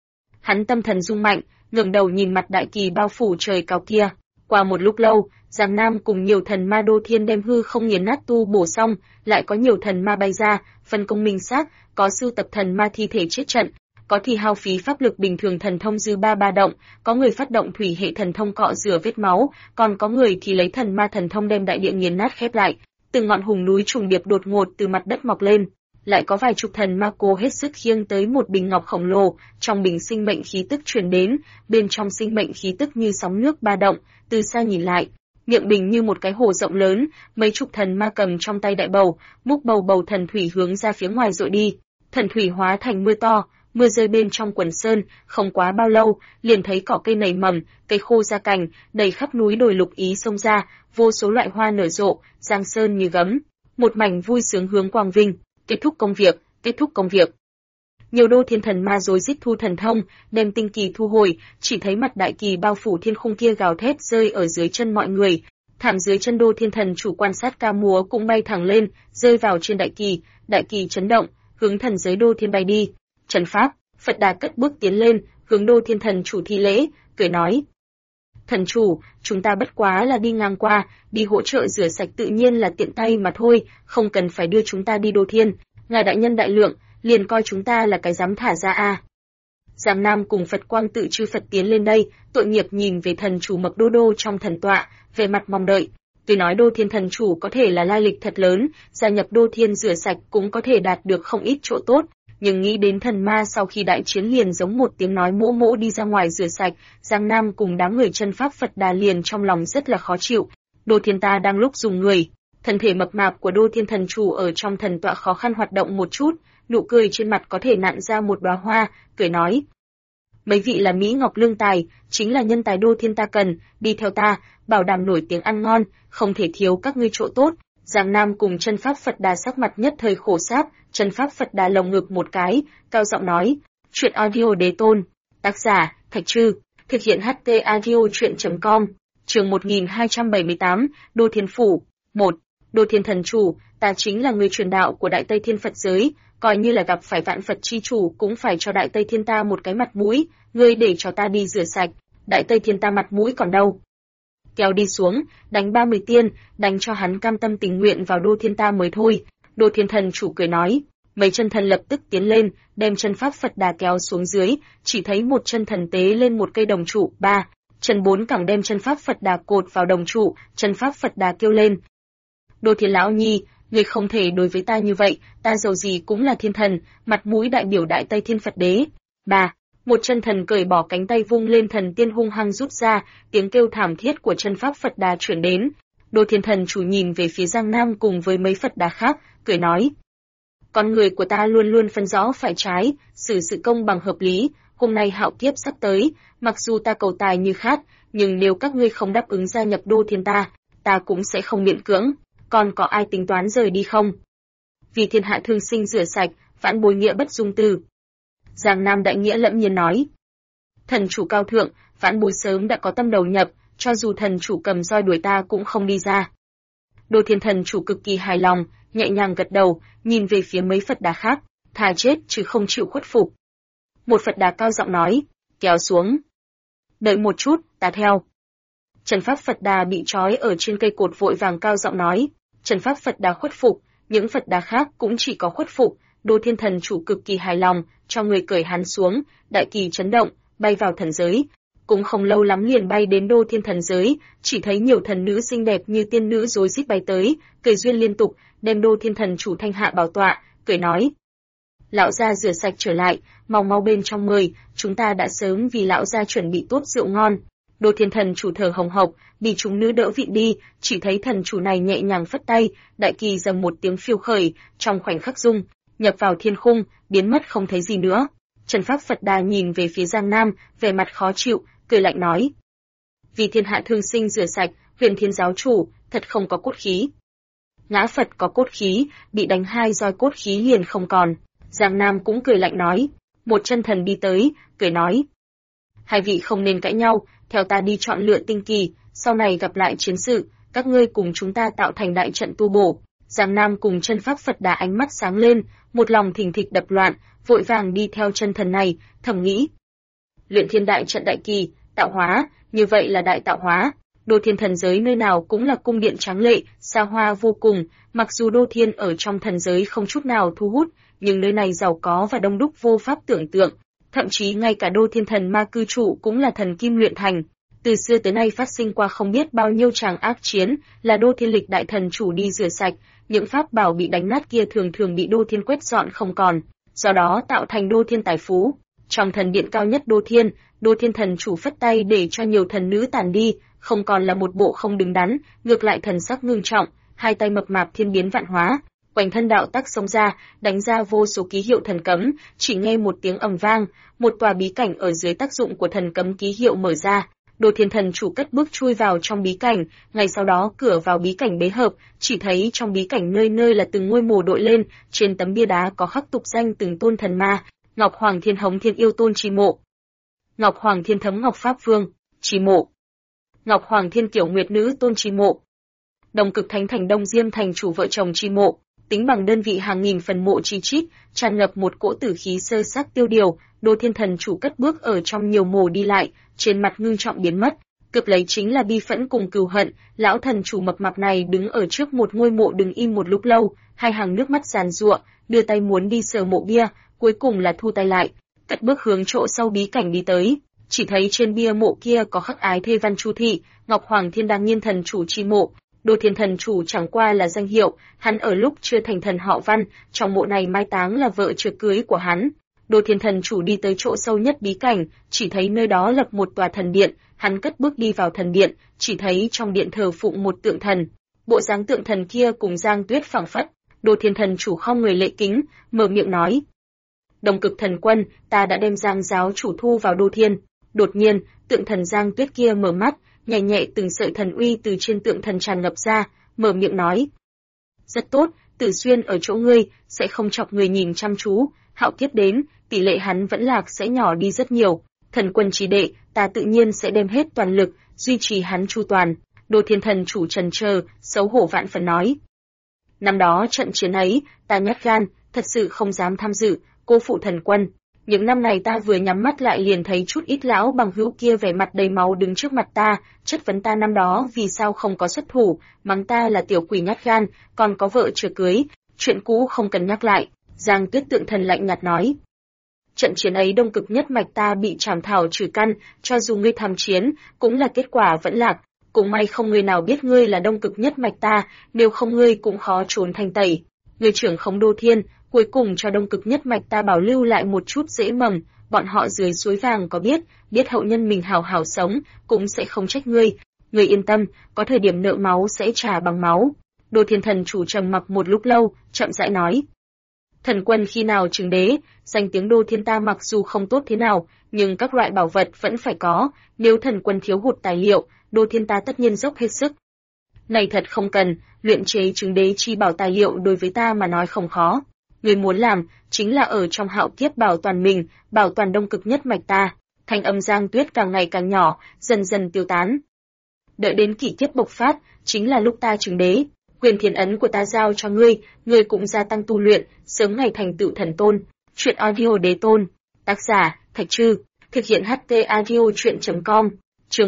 Hắn tâm thần rung mạnh, ngẩng đầu nhìn mặt đại kỳ bao phủ trời cao kia. Qua một lúc lâu, Giang Nam cùng nhiều thần ma Đô Thiên đem hư không nghiền nát tu bổ xong, lại có nhiều thần ma bay ra, phân công minh xác, có sưu tập thần ma thi thể chết trận, có thì hao phí pháp lực bình thường thần thông dư ba động, có người phát động thủy hệ thần thông cọ rửa vết máu, còn có người thì lấy thần ma thần thông đem đại địa nghiền nát khép lại. Từng ngọn hùng núi trùng điệp đột ngột từ mặt đất mọc lên, lại có vài chục thần ma cô hết sức khiêng tới một bình ngọc khổng lồ, trong bình sinh mệnh khí tức truyền đến, bên trong sinh mệnh khí tức như sóng nước ba động, từ xa nhìn lại, miệng bình như một cái hồ rộng lớn, mấy chục thần ma cầm trong tay đại bầu, múc bầu thần thủy hướng ra phía ngoài dội đi. Thần thủy hóa thành mưa to, mưa rơi bên trong quần sơn, không quá bao lâu, liền thấy cỏ cây nảy mầm, cây khô ra cành, đầy khắp núi đồi lục ý xông ra, vô số loại hoa nở rộ, giang sơn như gấm, một mảnh vui sướng hướng quang vinh. Kết thúc công việc. Nhiều Đô Thiên thần ma rối rít thu thần thông, đem tinh kỳ thu hồi, chỉ thấy mặt đại kỳ bao phủ thiên khung kia gào thét rơi ở dưới chân mọi người. Thảm dưới chân Đô Thiên Thần Chủ quan sát ca múa cũng bay thẳng lên, rơi vào trên đại kỳ chấn động, hướng thần giới Đô Thiên bay đi. Trần Pháp, Phật Đà cất bước tiến lên, hướng Đô Thiên Thần Chủ thi lễ, cười nói: Thần Chủ, chúng ta bất quá là đi ngang qua, đi hỗ trợ rửa sạch tự nhiên là tiện tay mà thôi, không cần phải đưa chúng ta đi Đô Thiên. Ngài đại nhân đại lượng, liền coi chúng ta là cái dám thả ra a. Giang Nam cùng Phật Quang tự chư Phật tiến lên đây, tội nghiệp nhìn về thần chủ Mộc Đô Đô trong thần tọa, về mặt mong đợi. Tuy nói Đô Thiên thần chủ có thể là lai lịch thật lớn, gia nhập Đô Thiên rửa sạch cũng có thể đạt được không ít chỗ tốt, nhưng nghĩ đến thần ma sau khi đại chiến liền giống một tiếng nói mỗ mỗ đi ra ngoài rửa sạch, Giang Nam cùng đám người chân pháp Phật Đà liền trong lòng rất là khó chịu. Đô Thiên ta đang lúc dùng người, thân thể mập mạp của Đô Thiên thần chủ ở trong thần tọa khó khăn hoạt động một chút, nụ cười trên mặt có thể nặn ra một đóa hoa, cười nói: mấy vị là Mỹ Ngọc lương tài, chính là nhân tài Đô Thiên ta cần, đi theo ta, bảo đảm nổi tiếng ăn ngon, không thể thiếu các ngươi chỗ tốt. Giang Nam cùng chân pháp Phật Đà sắc mặt nhất thời khổ sáp, chân pháp Phật Đà lồng ngực một cái, cao giọng nói: Truyện audio đế tôn, tác giả Thạch Trư, thực hiện HT audio truyện.com, chương 1278, Đô Thiên Phủ. 1. Đô Thiên thần chủ, ta chính là người truyền đạo của Đại Tây Thiên Phật giới, coi như là gặp phải vạn Phật chi chủ cũng phải cho Đại Tây Thiên ta một cái mặt mũi, ngươi để cho ta đi rửa sạch, Đại Tây Thiên ta mặt mũi còn đâu. Kéo đi xuống, đánh 30 tiên, đánh cho hắn cam tâm tình nguyện vào Đô Thiên ta mới thôi. Đô Thiên Thần chủ cười nói. Mấy chân thần lập tức tiến lên, đem chân pháp Phật Đà kéo xuống dưới, chỉ thấy một chân thần tế lên một cây đồng trụ, ba chân bốn cẳng đem chân pháp Phật Đà cột vào đồng trụ, chân pháp Phật Đà kêu lên. Đô Thiên lão nhi, ngươi không thể đối với ta như vậy, ta dầu gì cũng là thiên thần, mặt mũi đại biểu Đại Tây Thiên Phật Đế. Ba một chân thần cởi bỏ cánh tay vung lên thần tiên hung hăng rút ra, tiếng kêu thảm thiết của chân pháp Phật Đà chuyển đến. Đô Thiên Thần chủ nhìn về phía Giang Nam cùng với mấy Phật Đà khác, cười nói. Con người của ta luôn luôn phân rõ phải trái, xử sự công bằng hợp lý, hôm nay hạo kiếp sắp tới, mặc dù ta cầu tài như khát, nhưng nếu các ngươi không đáp ứng gia nhập Đô Thiên ta cũng sẽ không miễn cưỡng, còn có ai tính toán rời đi không? Vì thiên hạ thương sinh rửa sạch, vãn bối nghĩa bất dung từ. Giang Nam đại nghĩa lẫm nhiên nói. Thần chủ cao thượng, vãn bối sớm đã có tâm đầu nhập, cho dù thần chủ cầm roi đuổi ta cũng không đi ra. Đô Thiên Thần chủ cực kỳ hài lòng, nhẹ nhàng gật đầu, nhìn về phía mấy Phật Đà khác, thà chết chứ không chịu khuất phục. Một Phật Đà cao giọng nói, kéo xuống. Đợi một chút, ta theo. Trần pháp Phật Đà bị trói ở trên cây cột vội vàng cao giọng nói, Trần pháp Phật Đà khuất phục, những Phật Đà khác cũng chỉ có khuất phục. Đô Thiên Thần chủ cực kỳ hài lòng, cho người cởi hắn xuống, đại kỳ chấn động, bay vào thần giới. Cũng không lâu lắm liền bay đến Đô Thiên thần giới, chỉ thấy nhiều thần nữ xinh đẹp như tiên nữ rối rít bay tới, cười duyên liên tục, đem Đô Thiên thần chủ thanh hạ bảo tọa, cười nói: "Lão gia rửa sạch trở lại, mau mau bên trong mời, chúng ta đã sớm vì lão gia chuẩn bị tốt rượu ngon." Đô Thiên thần chủ thở hồng hộc, bị chúng nữ đỡ vịn đi, chỉ thấy thần chủ này nhẹ nhàng phất tay, đại kỳ dầm một tiếng phiêu khởi, trong khoảnh khắc dung nhập vào thiên khung, biến mất không thấy gì nữa. Trần pháp Phật Đà nhìn về phía Giang Nam, vẻ mặt khó chịu, cười lạnh nói: "Vì thiên hạ thương sinh rửa sạch, Huyền Thiên giáo chủ, thật không có cốt khí." Ngã Phật có cốt khí, bị đánh 2 roi cốt khí liền không còn. Giang Nam cũng cười lạnh nói. Một chân thần đi tới, cười nói: "Hai vị không nên cãi nhau, theo ta đi chọn lựa tinh kỳ, sau này gặp lại chiến sự, các ngươi cùng chúng ta tạo thành đại trận tu bổ." Giang Nam cùng chân pháp Phật Đà ánh mắt sáng lên, một lòng thình thịch đập loạn, vội vàng đi theo chân thần này, thầm nghĩ: luyện thiên đại trận đại kỳ, tạo hóa, như vậy là đại tạo hóa. Đô Thiên thần giới nơi nào cũng là cung điện tráng lệ, xa hoa vô cùng, mặc dù Đô Thiên ở trong thần giới không chút nào thu hút, nhưng nơi này giàu có và đông đúc vô pháp tưởng tượng, thậm chí ngay cả Đô Thiên thần ma cư trụ cũng là thần kim luyện thành. Từ xưa tới nay phát sinh qua không biết bao nhiêu tràng ác chiến, là Đô Thiên lịch đại thần chủ đi rửa sạch, những pháp bảo bị đánh nát kia thường thường bị Đô Thiên quét dọn không còn, do đó tạo thành Đô Thiên tài phú. Trong thần điện cao nhất Đô Thiên thần chủ phất tay để cho nhiều thần nữ tàn đi, không còn là một bộ không đứng đắn, ngược lại thần sắc ngưng trọng, hai tay mập mạp thiên biến vạn hóa, quanh thân đạo tắc xông ra, đánh ra vô số ký hiệu thần cấm, chỉ nghe một tiếng ầm vang, một tòa bí cảnh ở dưới tác dụng của thần cấm ký hiệu mở ra. Đô Thiên thần chủ cất bước chui vào trong bí cảnh, ngay sau đó cửa vào bí cảnh bế hợp, chỉ thấy trong bí cảnh nơi nơi là từng ngôi mộ đội lên, trên tấm bia đá có khắc tục danh từng tôn thần ma: Ngọc Hoàng Thiên Hống Thiên Yêu Tôn chi mộ, Ngọc Hoàng Thiên Thấm Ngọc Pháp Vương chi mộ, Ngọc Hoàng Thiên Kiểu Nguyệt Nữ Tôn chi mộ, Đồng Cực Thánh Thành Đông Diêm thành chủ vợ chồng chi mộ. Tính bằng đơn vị hàng nghìn phần mộ chi chít, tràn ngập một cỗ tử khí sơ xác tiêu điều. Đô Thiên thần chủ cất bước ở trong nhiều mồ đi lại, trên mặt ngưng trọng biến mất, cướp lấy chính là bi phẫn cùng cừu hận. Lão thần chủ mập mạp này đứng ở trước một ngôi mộ đứng im một lúc lâu, hai hàng nước mắt giàn giụa, đưa tay muốn đi sờ mộ bia, cuối cùng là thu tay lại, cất bước hướng chỗ sau bí cảnh đi tới. Chỉ thấy trên bia mộ kia có khắc ái thê văn chu thị, Ngọc Hoàng Thiên Đăng Nhiên thần chủ chi mộ. Đô Thiên thần chủ chẳng qua là danh hiệu, hắn ở lúc chưa thành thần họ Văn, trong mộ này mai táng là vợ chưa cưới của hắn. Đô Thiên thần chủ đi tới chỗ sâu nhất bí cảnh, chỉ thấy nơi đó lập một tòa thần điện, hắn cất bước đi vào thần điện, chỉ thấy trong điện thờ phụng một tượng thần. Bộ dáng tượng thần kia cùng Giang Tuyết phảng phất. Đô Thiên thần chủ khom người lễ kính, mở miệng nói: "Đồng Cực thần quân, ta đã đem Giang giáo chủ thu vào Đô Thiên." Đột nhiên, tượng thần Giang Tuyết kia mở mắt, nhẹ nhẹ từng sợi thần uy từ trên tượng thần tràn ngập ra, mở miệng nói: "Rất tốt, Tử Xuyên ở chỗ ngươi, sẽ không chọc người nhìn chăm chú, hạo kiếp đến, tỷ lệ hắn vẫn lạc sẽ nhỏ đi rất nhiều. Thần quân chỉ đệ, ta tự nhiên sẽ đem hết toàn lực, duy trì hắn chu toàn." Đô Thiên thần chủ trần chờ, xấu hổ vạn phần nói: "Năm đó trận chiến ấy, ta nhát gan, thật sự không dám tham dự, cô phụ thần quân. Những năm này ta vừa nhắm mắt lại liền thấy chút ít lão bằng hữu kia vẻ mặt đầy máu đứng trước mặt ta, chất vấn ta năm đó vì sao không có xuất thủ, mắng ta là tiểu quỷ nhát gan, còn có vợ chưa cưới, Chuyện cũ không cần nhắc lại, Giang Tuyết Tượng Thần lạnh nhạt nói. Trận chiến ấy Đông Cực Nhất Mạch ta bị trảm thảo trừ căn, cho dù ngươi tham chiến, cũng là kết quả vẫn lạc. Cũng may không người nào biết ngươi là Đông Cực Nhất Mạch ta, nếu không ngươi cũng khó trốn thành tẩy. Ngươi trưởng khống Đô Thiên, cuối cùng cho Đông Cực Nhất Mạch ta bảo lưu lại một chút rễ mầm, bọn họ dưới suối vàng có biết hậu nhân mình hào hào sống, cũng sẽ không trách ngươi. Ngươi yên tâm, có thời điểm nợ máu sẽ trả bằng máu. Đô Thiên Thần chủ trầm mặc một lúc lâu, chậm rãi nói. Thần quân khi nào chứng đế, danh tiếng Đô Thiên ta mặc dù không tốt thế nào, nhưng các loại bảo vật vẫn phải có, nếu thần quân thiếu hụt tài liệu, Đô Thiên ta tất nhiên dốc hết sức. Này thật không cần, luyện chế chứng đế chi bảo tài liệu đối với ta mà nói không khó. Người muốn làm, chính là ở trong hạo kiếp bảo toàn mình, bảo toàn Đông Cực Nhất Mạch ta. Thanh âm Giang Tuyết càng ngày càng nhỏ, dần dần tiêu tán. Đợi đến kỷ kiếp bộc phát, chính là lúc ta chứng đế. Quyền thiên ấn của ta giao cho ngươi, ngươi cũng gia tăng tu luyện, sớm ngày thành tựu thần tôn. Chuyện audio đế tôn. Tác giả, Thạch Trư. Thực hiện HT audio chuyện.com. Chương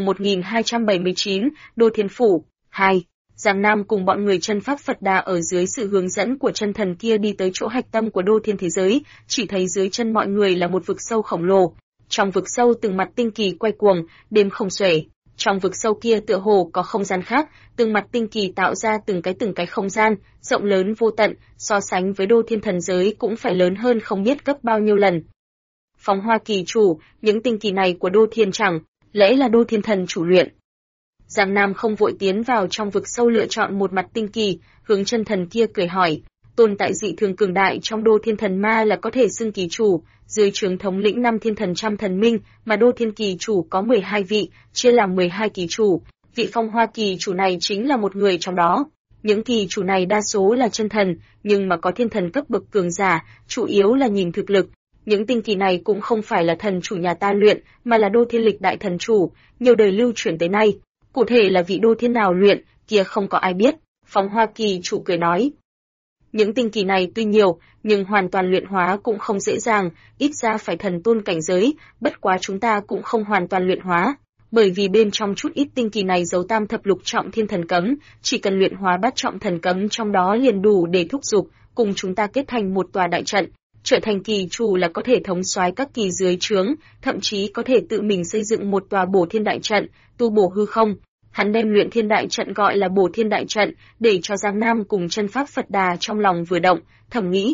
1279, Đô Thiên Phủ. 2. Giang Nam cùng bọn người chân pháp Phật Đà ở dưới sự hướng dẫn của chân thần kia đi tới chỗ hạch tâm của Đô Thiên thế giới, chỉ thấy dưới chân mọi người là một vực sâu khổng lồ. Trong vực sâu từng mặt tinh kỳ quay cuồng, đêm không xuể. Trong vực sâu kia tựa hồ có không gian khác, từng mặt tinh kỳ tạo ra từng cái không gian, rộng lớn vô tận, so sánh với Đô Thiên thần giới cũng phải lớn hơn không biết gấp bao nhiêu lần. Phóng Hoa kỳ chủ, những tinh kỳ này của Đô Thiên chẳng lẽ là Đô Thiên thần chủ luyện? Giang Nam không vội tiến vào trong vực sâu lựa chọn một mặt tinh kỳ, hướng chân thần kia cười hỏi, tồn tại dị thường cường đại trong Đô Thiên thần ma là có thể xưng kỳ chủ, dưới trướng thống lĩnh 5 thiên thần trăm thần minh, mà Đô Thiên kỳ chủ có 12 vị, chia làm 12 kỳ chủ, vị Phong Hoa kỳ chủ này chính là một người trong đó. Những kỳ chủ này đa số là chân thần, nhưng mà có thiên thần cấp bậc cường giả, chủ yếu là nhìn thực lực. Những tinh kỳ này cũng không phải là thần chủ nhà ta luyện, mà là Đô Thiên lịch đại thần chủ, nhiều đời lưu truyền tới nay. Cụ thể là vị Đô Thiên nào luyện, kia không có ai biết. Phóng Hoa kỳ chủ cười nói. Những tinh kỳ này tuy nhiều, nhưng hoàn toàn luyện hóa cũng không dễ dàng, ít ra phải thần tôn cảnh giới, bất quá chúng ta cũng không hoàn toàn luyện hóa. Bởi vì bên trong chút ít tinh kỳ này giấu tam thập lục trọng thiên thần cấm, chỉ cần luyện hóa bát trọng thần cấm trong đó liền đủ để thúc giục, cùng chúng ta kết thành một tòa đại trận. Trở thành kỳ chủ là có thể thống soái các kỳ dưới trướng, thậm chí có thể tự mình xây dựng một tòa bổ thiên đại trận, tu bổ hư không. Hắn đem luyện thiên đại trận gọi là bổ thiên đại trận, để cho Giang Nam cùng chân pháp Phật Đà trong lòng vừa động, thầm nghĩ.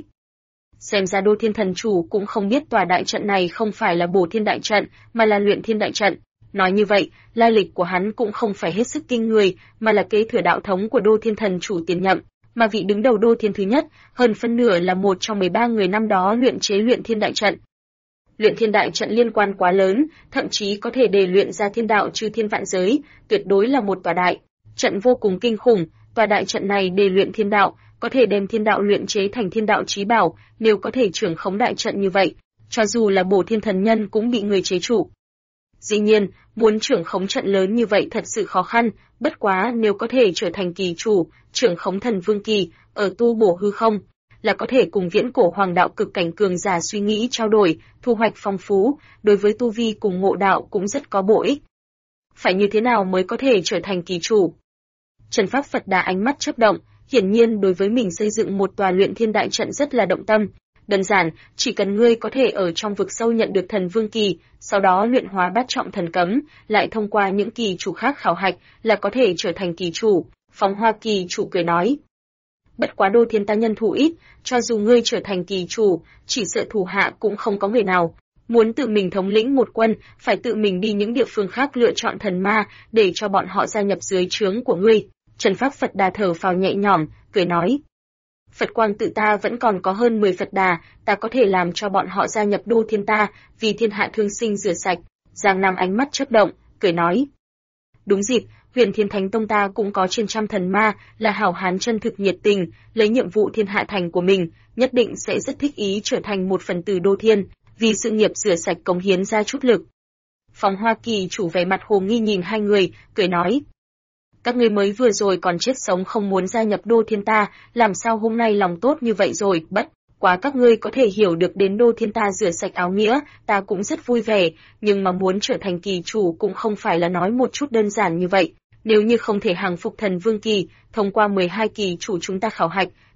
Xem ra Đô Thiên thần chủ cũng không biết tòa đại trận này không phải là bổ thiên đại trận, mà là luyện thiên đại trận. Nói như vậy, lai lịch của hắn cũng không phải hết sức kinh người, mà là kế thừa đạo thống của Đô Thiên thần chủ tiền nhậm, mà vị đứng đầu Đô Thiên thứ nhất, hơn phân nửa là một trong 13 người năm đó luyện chế luyện thiên đại trận. Luyện thiên đại trận liên quan quá lớn, thậm chí có thể để luyện ra thiên đạo chư thiên vạn giới, tuyệt đối là một tòa đại trận vô cùng kinh khủng. Tòa đại trận này để luyện thiên đạo, có thể đem thiên đạo luyện chế thành thiên đạo chí bảo, nếu có thể trưởng khống đại trận như vậy, cho dù là bổ thiên thần nhân cũng bị người chế trụ. Dĩ nhiên, muốn trưởng khống trận lớn như vậy thật sự khó khăn, bất quá nếu có thể trở thành kỳ chủ, trưởng khống thần vương kỳ, ở tu bổ hư không, là có thể cùng viễn cổ hoàng đạo cực cảnh cường giả suy nghĩ trao đổi, thu hoạch phong phú, đối với tu vi cùng ngộ đạo cũng rất có bổ ích. Phải như thế nào mới có thể trở thành kỳ chủ? Trần Pháp Phật Đà ánh mắt chớp động, hiển nhiên đối với mình xây dựng một tòa luyện thiên đại trận rất là động tâm. Đơn giản, chỉ cần ngươi có thể ở trong vực sâu nhận được thần vương kỳ, sau đó luyện hóa bát trọng thần cấm, lại thông qua những kỳ chủ khác khảo hạch, là có thể trở thành kỳ chủ. Phóng Hoa kỳ chủ cười nói. Bất quá Đô Thiên ta nhân thủ ít, cho dù ngươi trở thành kỳ chủ, chỉ sợ thủ hạ cũng không có người nào. Muốn tự mình thống lĩnh một quân, phải tự mình đi những địa phương khác lựa chọn thần ma, để cho bọn họ gia nhập dưới trướng của ngươi. Trần Pháp Phật Đà thở phào nhẹ nhõm, cười nói. Phật quang tự ta vẫn còn có hơn 10 Phật Đà, ta có thể làm cho bọn họ gia nhập Đô Thiên ta, vì thiên hạ thương sinh rửa sạch. Giang Nam ánh mắt chớp động, cười nói. Đúng dịp, Huyền Thiên Thánh Tông ta cũng có trên trăm thần ma, là hảo hán chân thực nhiệt tình, lấy nhiệm vụ thiên hạ thành của mình, nhất định sẽ rất thích ý trở thành một phần tử Đô Thiên, vì sự nghiệp rửa sạch cống hiến ra chút lực. Phóng Hoa kỳ chủ vẻ mặt hồ nghi nhìn hai người, cười nói. Các ngươi mới vừa rồi còn chết sống không muốn gia nhập Đô Thiên ta, làm sao hôm nay lòng tốt như vậy rồi, bất quá các ngươi có thể hiểu được đến Đô Thiên ta rửa sạch áo nghĩa, ta cũng rất vui vẻ, nhưng mà muốn trở thành kỳ chủ cũng không phải là nói một chút đơn giản như vậy. Nếu như không thể hàng phục thần vương kỳ, thông qua 12 kỳ chủ chúng ta khảo hạch,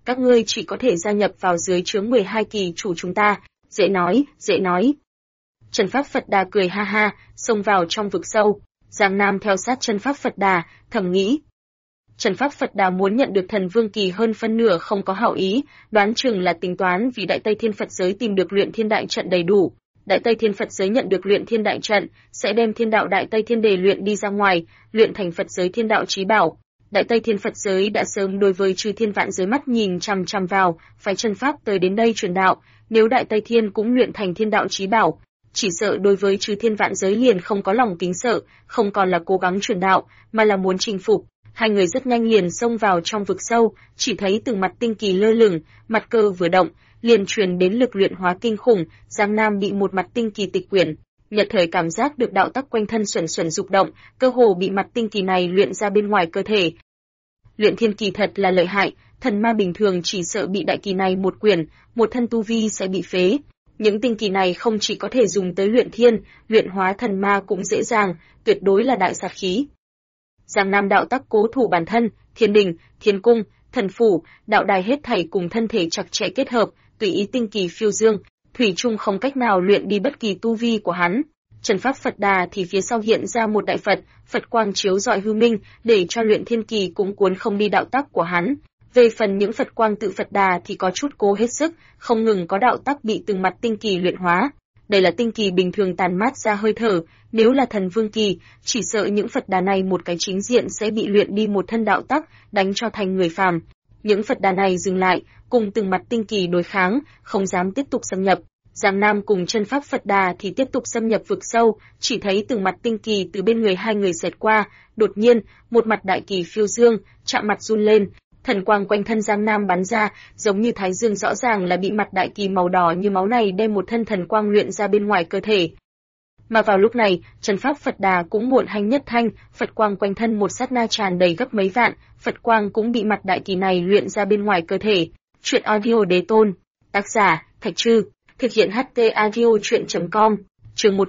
các ngươi chỉ có thể gia nhập vào dưới trướng 12 kỳ chủ chúng ta. Dễ nói, dễ nói. Chân pháp Phật Đà cười ha ha, xông vào trong vực sâu. Giang Nam theo sát chân pháp Phật Đà, thầm nghĩ. Chân pháp Phật Đà muốn nhận được thần vương kỳ hơn phân nửa không có hảo ý, đoán chừng là tính toán vì Đại Tây Thiên Phật giới tìm được luyện thiên đại trận đầy đủ. Đại Tây Thiên Phật giới nhận được luyện thiên đại trận, sẽ đem thiên đạo Đại Tây Thiên Đề luyện đi ra ngoài, luyện thành Phật giới thiên đạo chí bảo. Đại Tây Thiên Phật giới đã sớm đối với chư thiên vạn giới mắt nhìn chằm chằm vào, phái chân pháp tới đến đây truyền đạo, nếu Đại Tây Thiên cũng luyện thành thiên đạo chí bảo, chỉ sợ đối với chư thiên vạn giới liền không có lòng kính sợ, không còn là cố gắng truyền đạo, mà là muốn chinh phục. Hai người rất nhanh liền xông vào trong vực sâu, chỉ thấy từng mặt tinh kỳ lơ lửng, mặt cơ vừa động, liền truyền đến lực luyện hóa kinh khủng, Giang Nam bị một mặt tinh kỳ tịch quyển. Nhật thời cảm giác được đạo tắc quanh thân xuẩn xuẩn dục động, cơ hồ bị mặt tinh kỳ này luyện ra bên ngoài cơ thể. Luyện thiên kỳ thật là lợi hại, thần ma bình thường chỉ sợ bị đại kỳ này một quyển, một thân tu vi sẽ bị phế. Những tinh kỳ này không chỉ có thể dùng tới luyện thiên, luyện hóa thần ma cũng dễ dàng, tuyệt đối là đại sát khí. Giang Nam đạo tắc cố thủ bản thân, thiên đình, thiên cung, thần phủ, đạo đài hết thảy cùng thân thể chặt chẽ kết hợp, tùy ý tinh kỳ phiêu dương, thủy chung không cách nào luyện đi bất kỳ tu vi của hắn. Trần pháp Phật Đà thì phía sau hiện ra một đại Phật, Phật quang chiếu rọi hư minh, để cho luyện thiên kỳ cũng cuốn không đi đạo tắc của hắn. Về phần những Phật quang tự Phật Đà thì có chút cố hết sức, không ngừng có đạo tắc bị từng mặt tinh kỳ luyện hóa. Đây là tinh kỳ bình thường tàn mát ra hơi thở, nếu là thần vương kỳ, chỉ sợ những Phật Đà này một cái chính diện sẽ bị luyện đi một thân đạo tắc, đánh cho thành người phàm. Những Phật Đà này dừng lại, cùng từng mặt tinh kỳ đối kháng, không dám tiếp tục xâm nhập. Giang Nam cùng chân pháp Phật Đà thì tiếp tục xâm nhập vực sâu, chỉ thấy từng mặt tinh kỳ từ bên người hai người xẹt qua, đột nhiên, một mặt đại kỳ phiêu dương, chạm mặt run lên, thần quang quanh thân Giang Nam bắn ra, giống như thái dương rõ ràng là bị mặt đại kỳ màu đỏ như máu này đem một thân thần quang luyện ra bên ngoài cơ thể. Mà vào lúc này, chân pháp Phật Đà cũng muộn hành nhất thanh, Phật quang quanh thân một sát na tràn đầy gấp mấy vạn, Phật quang cũng bị mặt đại kỳ này luyện ra bên ngoài cơ thể. Truyện audio Đế Tôn, tác giả Thạch Trư, thực hiện HT audio truyện.com, chương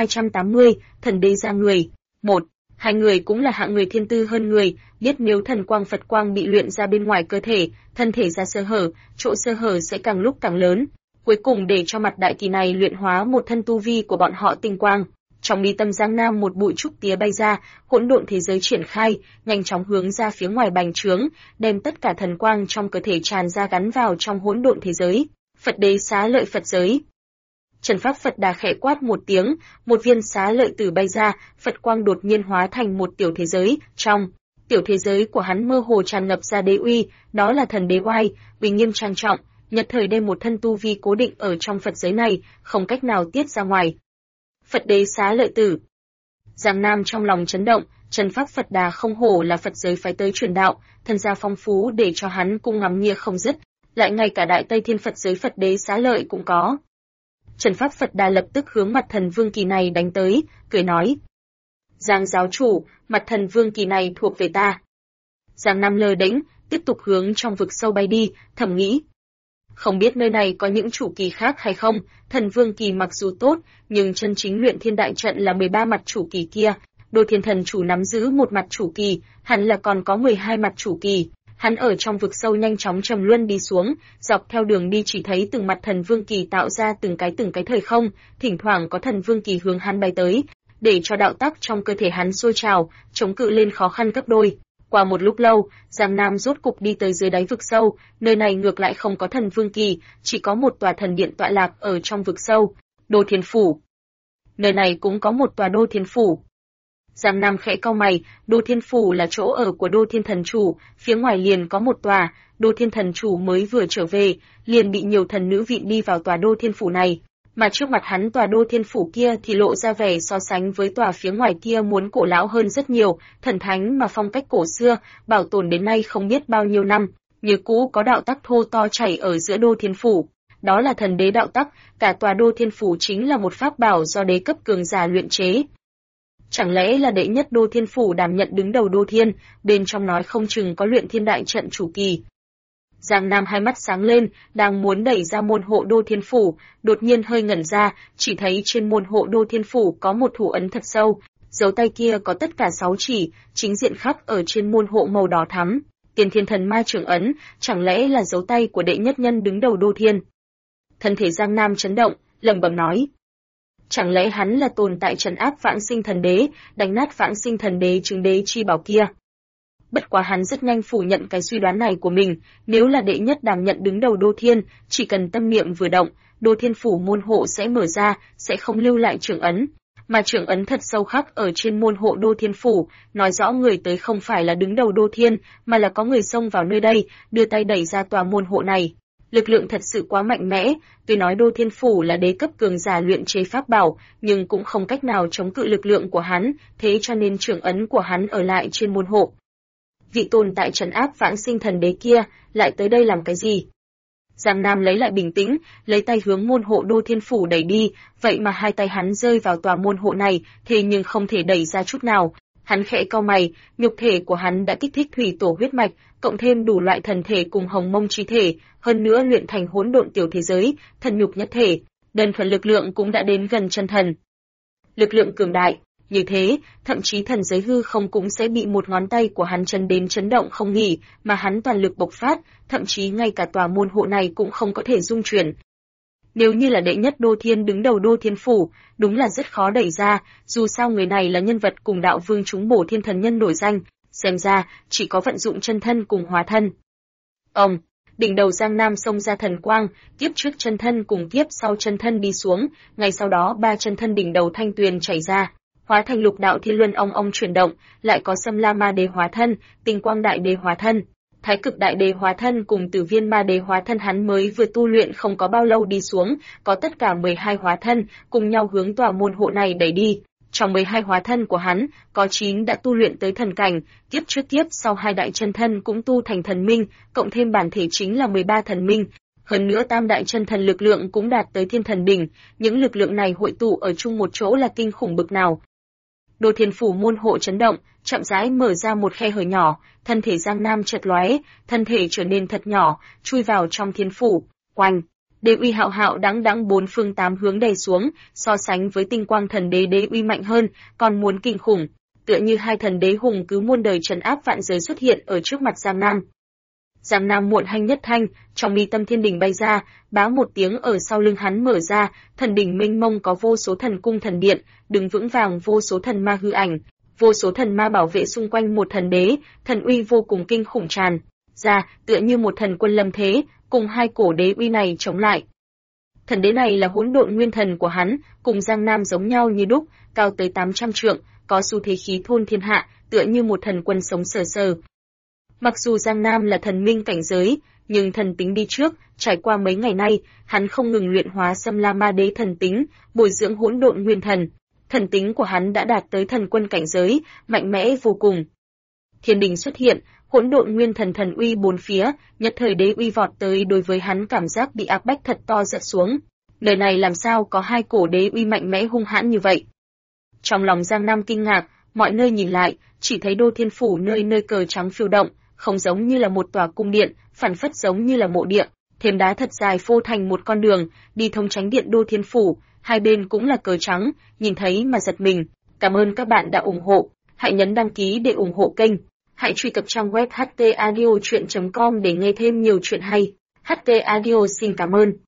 1280, thần đế ra người. 1. Hai người cũng là hạng người thiên tư hơn người, biết nếu thần quang Phật quang bị luyện ra bên ngoài cơ thể, thân thể ra sơ hở, chỗ sơ hở sẽ càng lúc càng lớn. Cuối cùng để cho mặt đại kỳ này luyện hóa một thân tu vi của bọn họ tinh quang. Trong mi tâm Giang Nam một bụi trúc tía bay ra, hỗn độn thế giới triển khai, nhanh chóng hướng ra phía ngoài bành trướng, đem tất cả thần quang trong cơ thể tràn ra gắn vào trong hỗn độn thế giới. Phật đế xá lợi Phật giới. Trần pháp Phật Đà khẽ quát một tiếng, một viên xá lợi tử bay ra, Phật quang đột nhiên hóa thành một tiểu thế giới, trong tiểu thế giới của hắn mơ hồ tràn ngập ra đế uy, đó là thần đế oai, uy nghiêm trang trọng, Nhật thời đem một thân tu vi cố định ở trong Phật giới này, không cách nào tiết ra ngoài. Phật đế xá lợi tử. Giang Nam trong lòng chấn động, Trần pháp Phật Đà không hổ là Phật giới phái tới truyền đạo, thân gia phong phú để cho hắn cũng ngắm nghía không dứt, lại ngay cả Đại Tây Thiên Phật giới Phật đế xá lợi cũng có. Trần pháp Phật Đà lập tức hướng mặt thần vương kỳ này đánh tới, cười nói: Giang giáo chủ, mặt thần vương kỳ này thuộc về ta. Giang Nam lơ đễnh, tiếp tục hướng trong vực sâu bay đi, thầm nghĩ: không biết nơi này có những chủ kỳ khác hay không, thần vương kỳ mặc dù tốt, nhưng chân chính luyện thiên đại trận là 13 mặt chủ kỳ kia, Đô Thiên thần chủ nắm giữ một mặt chủ kỳ, hẳn là còn có 12 mặt chủ kỳ. Hắn ở trong vực sâu nhanh chóng trầm luân đi xuống, dọc theo đường đi chỉ thấy từng mặt thần vương kỳ tạo ra từng cái thời không, thỉnh thoảng có thần vương kỳ hướng hắn bay tới, để cho đạo tắc trong cơ thể hắn sôi trào, chống cự lên khó khăn gấp đôi. Qua một lúc lâu, Giang Nam rốt cục đi tới dưới đáy vực sâu, nơi này ngược lại không có thần vương kỳ, chỉ có một tòa thần điện tọa lạc ở trong vực sâu, Đô Thiên Phủ. Nơi này cũng có một tòa Đô Thiên Phủ. Giang Nam khẽ cau mày, Đô Thiên Phủ là chỗ ở của Đô Thiên Thần Chủ, phía ngoài liền có một tòa, Đô Thiên Thần Chủ mới vừa trở về, liền bị nhiều thần nữ vịn đi vào tòa Đô Thiên Phủ này. Mà trước mặt hắn tòa Đô Thiên Phủ kia thì lộ ra vẻ so sánh với tòa phía ngoài kia muốn cổ lão hơn rất nhiều, thần thánh mà phong cách cổ xưa, bảo tồn đến nay không biết bao nhiêu năm, như cũ có đạo tắc thô to chảy ở giữa Đô Thiên Phủ. Đó là thần đế đạo tắc, cả tòa Đô Thiên Phủ chính là một pháp bảo do đế cấp cường giả luyện chế. Chẳng lẽ là đệ nhất Đô Thiên Phủ đảm nhận đứng đầu Đô Thiên, bên trong nói không chừng có luyện thiên đại trận chủ kỳ. Giang Nam hai mắt sáng lên, đang muốn đẩy ra môn hộ Đô Thiên Phủ, đột nhiên hơi ngẩn ra, chỉ thấy trên môn hộ Đô Thiên Phủ có một thủ ấn thật sâu, dấu tay kia có tất cả 6 chỉ, chính diện khắc ở trên môn hộ màu đỏ thắm. Tiên Thiên Thần Ma Trưởng ấn, chẳng lẽ là dấu tay của đệ nhất nhân đứng đầu Đô Thiên? Thân thể Giang Nam chấn động, lẩm bẩm nói. Chẳng lẽ hắn là tồn tại trấn áp Vãng Sinh Thần Đế, đánh nát Vãng Sinh Thần Đế chứng đế chi bảo kia? Bất quá hắn rất nhanh phủ nhận cái suy đoán này của mình, nếu là đệ nhất đảm nhận đứng đầu Đô Thiên, chỉ cần tâm niệm vừa động, Đô Thiên phủ môn hộ sẽ mở ra, sẽ không lưu lại trưởng ấn. Mà trưởng ấn thật sâu khắc ở trên môn hộ Đô Thiên phủ, nói rõ người tới không phải là đứng đầu Đô Thiên, mà là có người xông vào nơi đây, đưa tay đẩy ra tòa môn hộ này. Lực lượng thật sự quá mạnh mẽ, tuy nói Đô Thiên phủ là đế cấp cường giả luyện chế pháp bảo, nhưng cũng không cách nào chống cự lực lượng của hắn, thế cho nên trưởng ấn của hắn ở lại trên môn hộ. Vị tồn tại trấn áp Vãng Sinh Thần Đế kia, lại tới đây làm cái gì? Giang Nam lấy lại bình tĩnh, lấy tay hướng môn hộ Đô Thiên phủ đẩy đi, vậy mà hai tay hắn rơi vào tòa môn hộ này, thế nhưng không thể đẩy ra chút nào. Hắn khẽ cau mày, nhục thể của hắn đã kích thích thủy tổ huyết mạch, cộng thêm đủ loại thần thể cùng hồng mông chi thể, hơn nữa luyện thành hỗn độn tiểu thế giới, thần nhục nhất thể, đơn thuần lực lượng cũng đã đến gần chân thần. Lực lượng cường đại, như thế, thậm chí thần giới hư không cũng sẽ bị một ngón tay của hắn chấn đến chấn động không nghỉ, mà hắn toàn lực bộc phát, thậm chí ngay cả tòa môn hộ này cũng không có thể dung chuyển. Nếu như là đệ nhất Đô Thiên đứng đầu Đô Thiên phủ, đúng là rất khó đẩy ra, dù sao người này là nhân vật cùng đạo vương chúng bổ thiên thần nhân nổi danh, xem ra chỉ có vận dụng chân thân cùng hóa thân. Đỉnh đầu Giang Nam xông ra thần quang, kiếp trước chân thân cùng kiếp sau chân thân đi xuống, ngay sau đó ba chân thân đỉnh đầu thanh tuyền chảy ra, hóa thành lục đạo thiên luân ong chuyển động, lại có Sâm La Ma Đế hóa thân, Tinh Quang Đại Đế hóa thân, Thái Cực Đại Đế hóa thân cùng Tử Viên Ma Đế hóa thân hắn mới vừa tu luyện không có bao lâu đi xuống, có tất cả 12 hóa thân, cùng nhau hướng tòa môn hộ này đẩy đi. Trong 12 hóa thân của hắn, có 9 đã tu luyện tới thần cảnh, kiếp trước kiếp sau hai đại chân thân cũng tu thành thần minh, cộng thêm bản thể chính là 13 thần minh. Hơn nữa tam đại chân thần lực lượng cũng đạt tới thiên thần đỉnh, những lực lượng này hội tụ ở chung một chỗ là kinh khủng bực nào. Đô Thiên phủ môn hộ chấn động, chậm rãi mở ra một khe hở nhỏ, thân thể Giang Nam chợt lóe, thân thể trở nên thật nhỏ, chui vào trong thiên phủ. Oanh! Đế uy hạo hạo đãng đãng bốn phương tám hướng đè xuống, so sánh với Tinh Quang Thần Đế đế uy mạnh hơn, còn muốn kinh khủng, tựa như hai thần đế hùng cứ muôn đời trấn áp vạn giới xuất hiện ở trước mặt Giang Nam. Giang Nam muộn hanh nhất thanh, trong mi tâm thiên đỉnh bay ra, bá một tiếng ở sau lưng hắn mở ra, thần đỉnh mênh mông có vô số thần cung thần điện, đứng vững vàng vô số thần ma hư ảnh, vô số thần ma bảo vệ xung quanh một thần đế, thần uy vô cùng kinh khủng tràn ra, tựa như một thần quân lâm thế, cùng hai cổ đế uy này chống lại. Thần đế này là hỗn độn nguyên thần của hắn, cùng Giang Nam giống nhau như đúc, cao tới 800 trượng, có xu thế khí thôn thiên hạ, tựa như một thần quân sống sờ sờ. Mặc dù Giang Nam là thần minh cảnh giới, nhưng thần tính đi trước, trải qua mấy ngày nay, hắn không ngừng luyện hóa Sâm La Ma Đế thần tính, bồi dưỡng hỗn độn nguyên thần. Thần tính của hắn đã đạt tới thần quân cảnh giới, mạnh mẽ vô cùng. Thiên đình xuất hiện, hỗn độn nguyên thần thần uy bốn phía, nhất thời đế uy vọt tới, đối với hắn cảm giác bị áp bách thật to giật xuống. Đời này làm sao có hai cổ đế uy mạnh mẽ hung hãn như vậy? Trong lòng Giang Nam kinh ngạc, mọi nơi nhìn lại, chỉ thấy Đô Thiên phủ nơi nơi cờ trắng phiêu động, không giống như là một tòa cung điện, phản phất giống như là mộ địa, thềm đá thật dài phô thành một con đường, đi thông tránh điện Đô Thiên phủ, hai bên cũng là cờ trắng, nhìn thấy mà giật mình. Cảm ơn các bạn đã ủng hộ, hãy nhấn đăng ký để ủng hộ kênh. Hãy truy cập trang web htaudio.com để nghe thêm nhiều chuyện hay. HT Audio xin cảm ơn.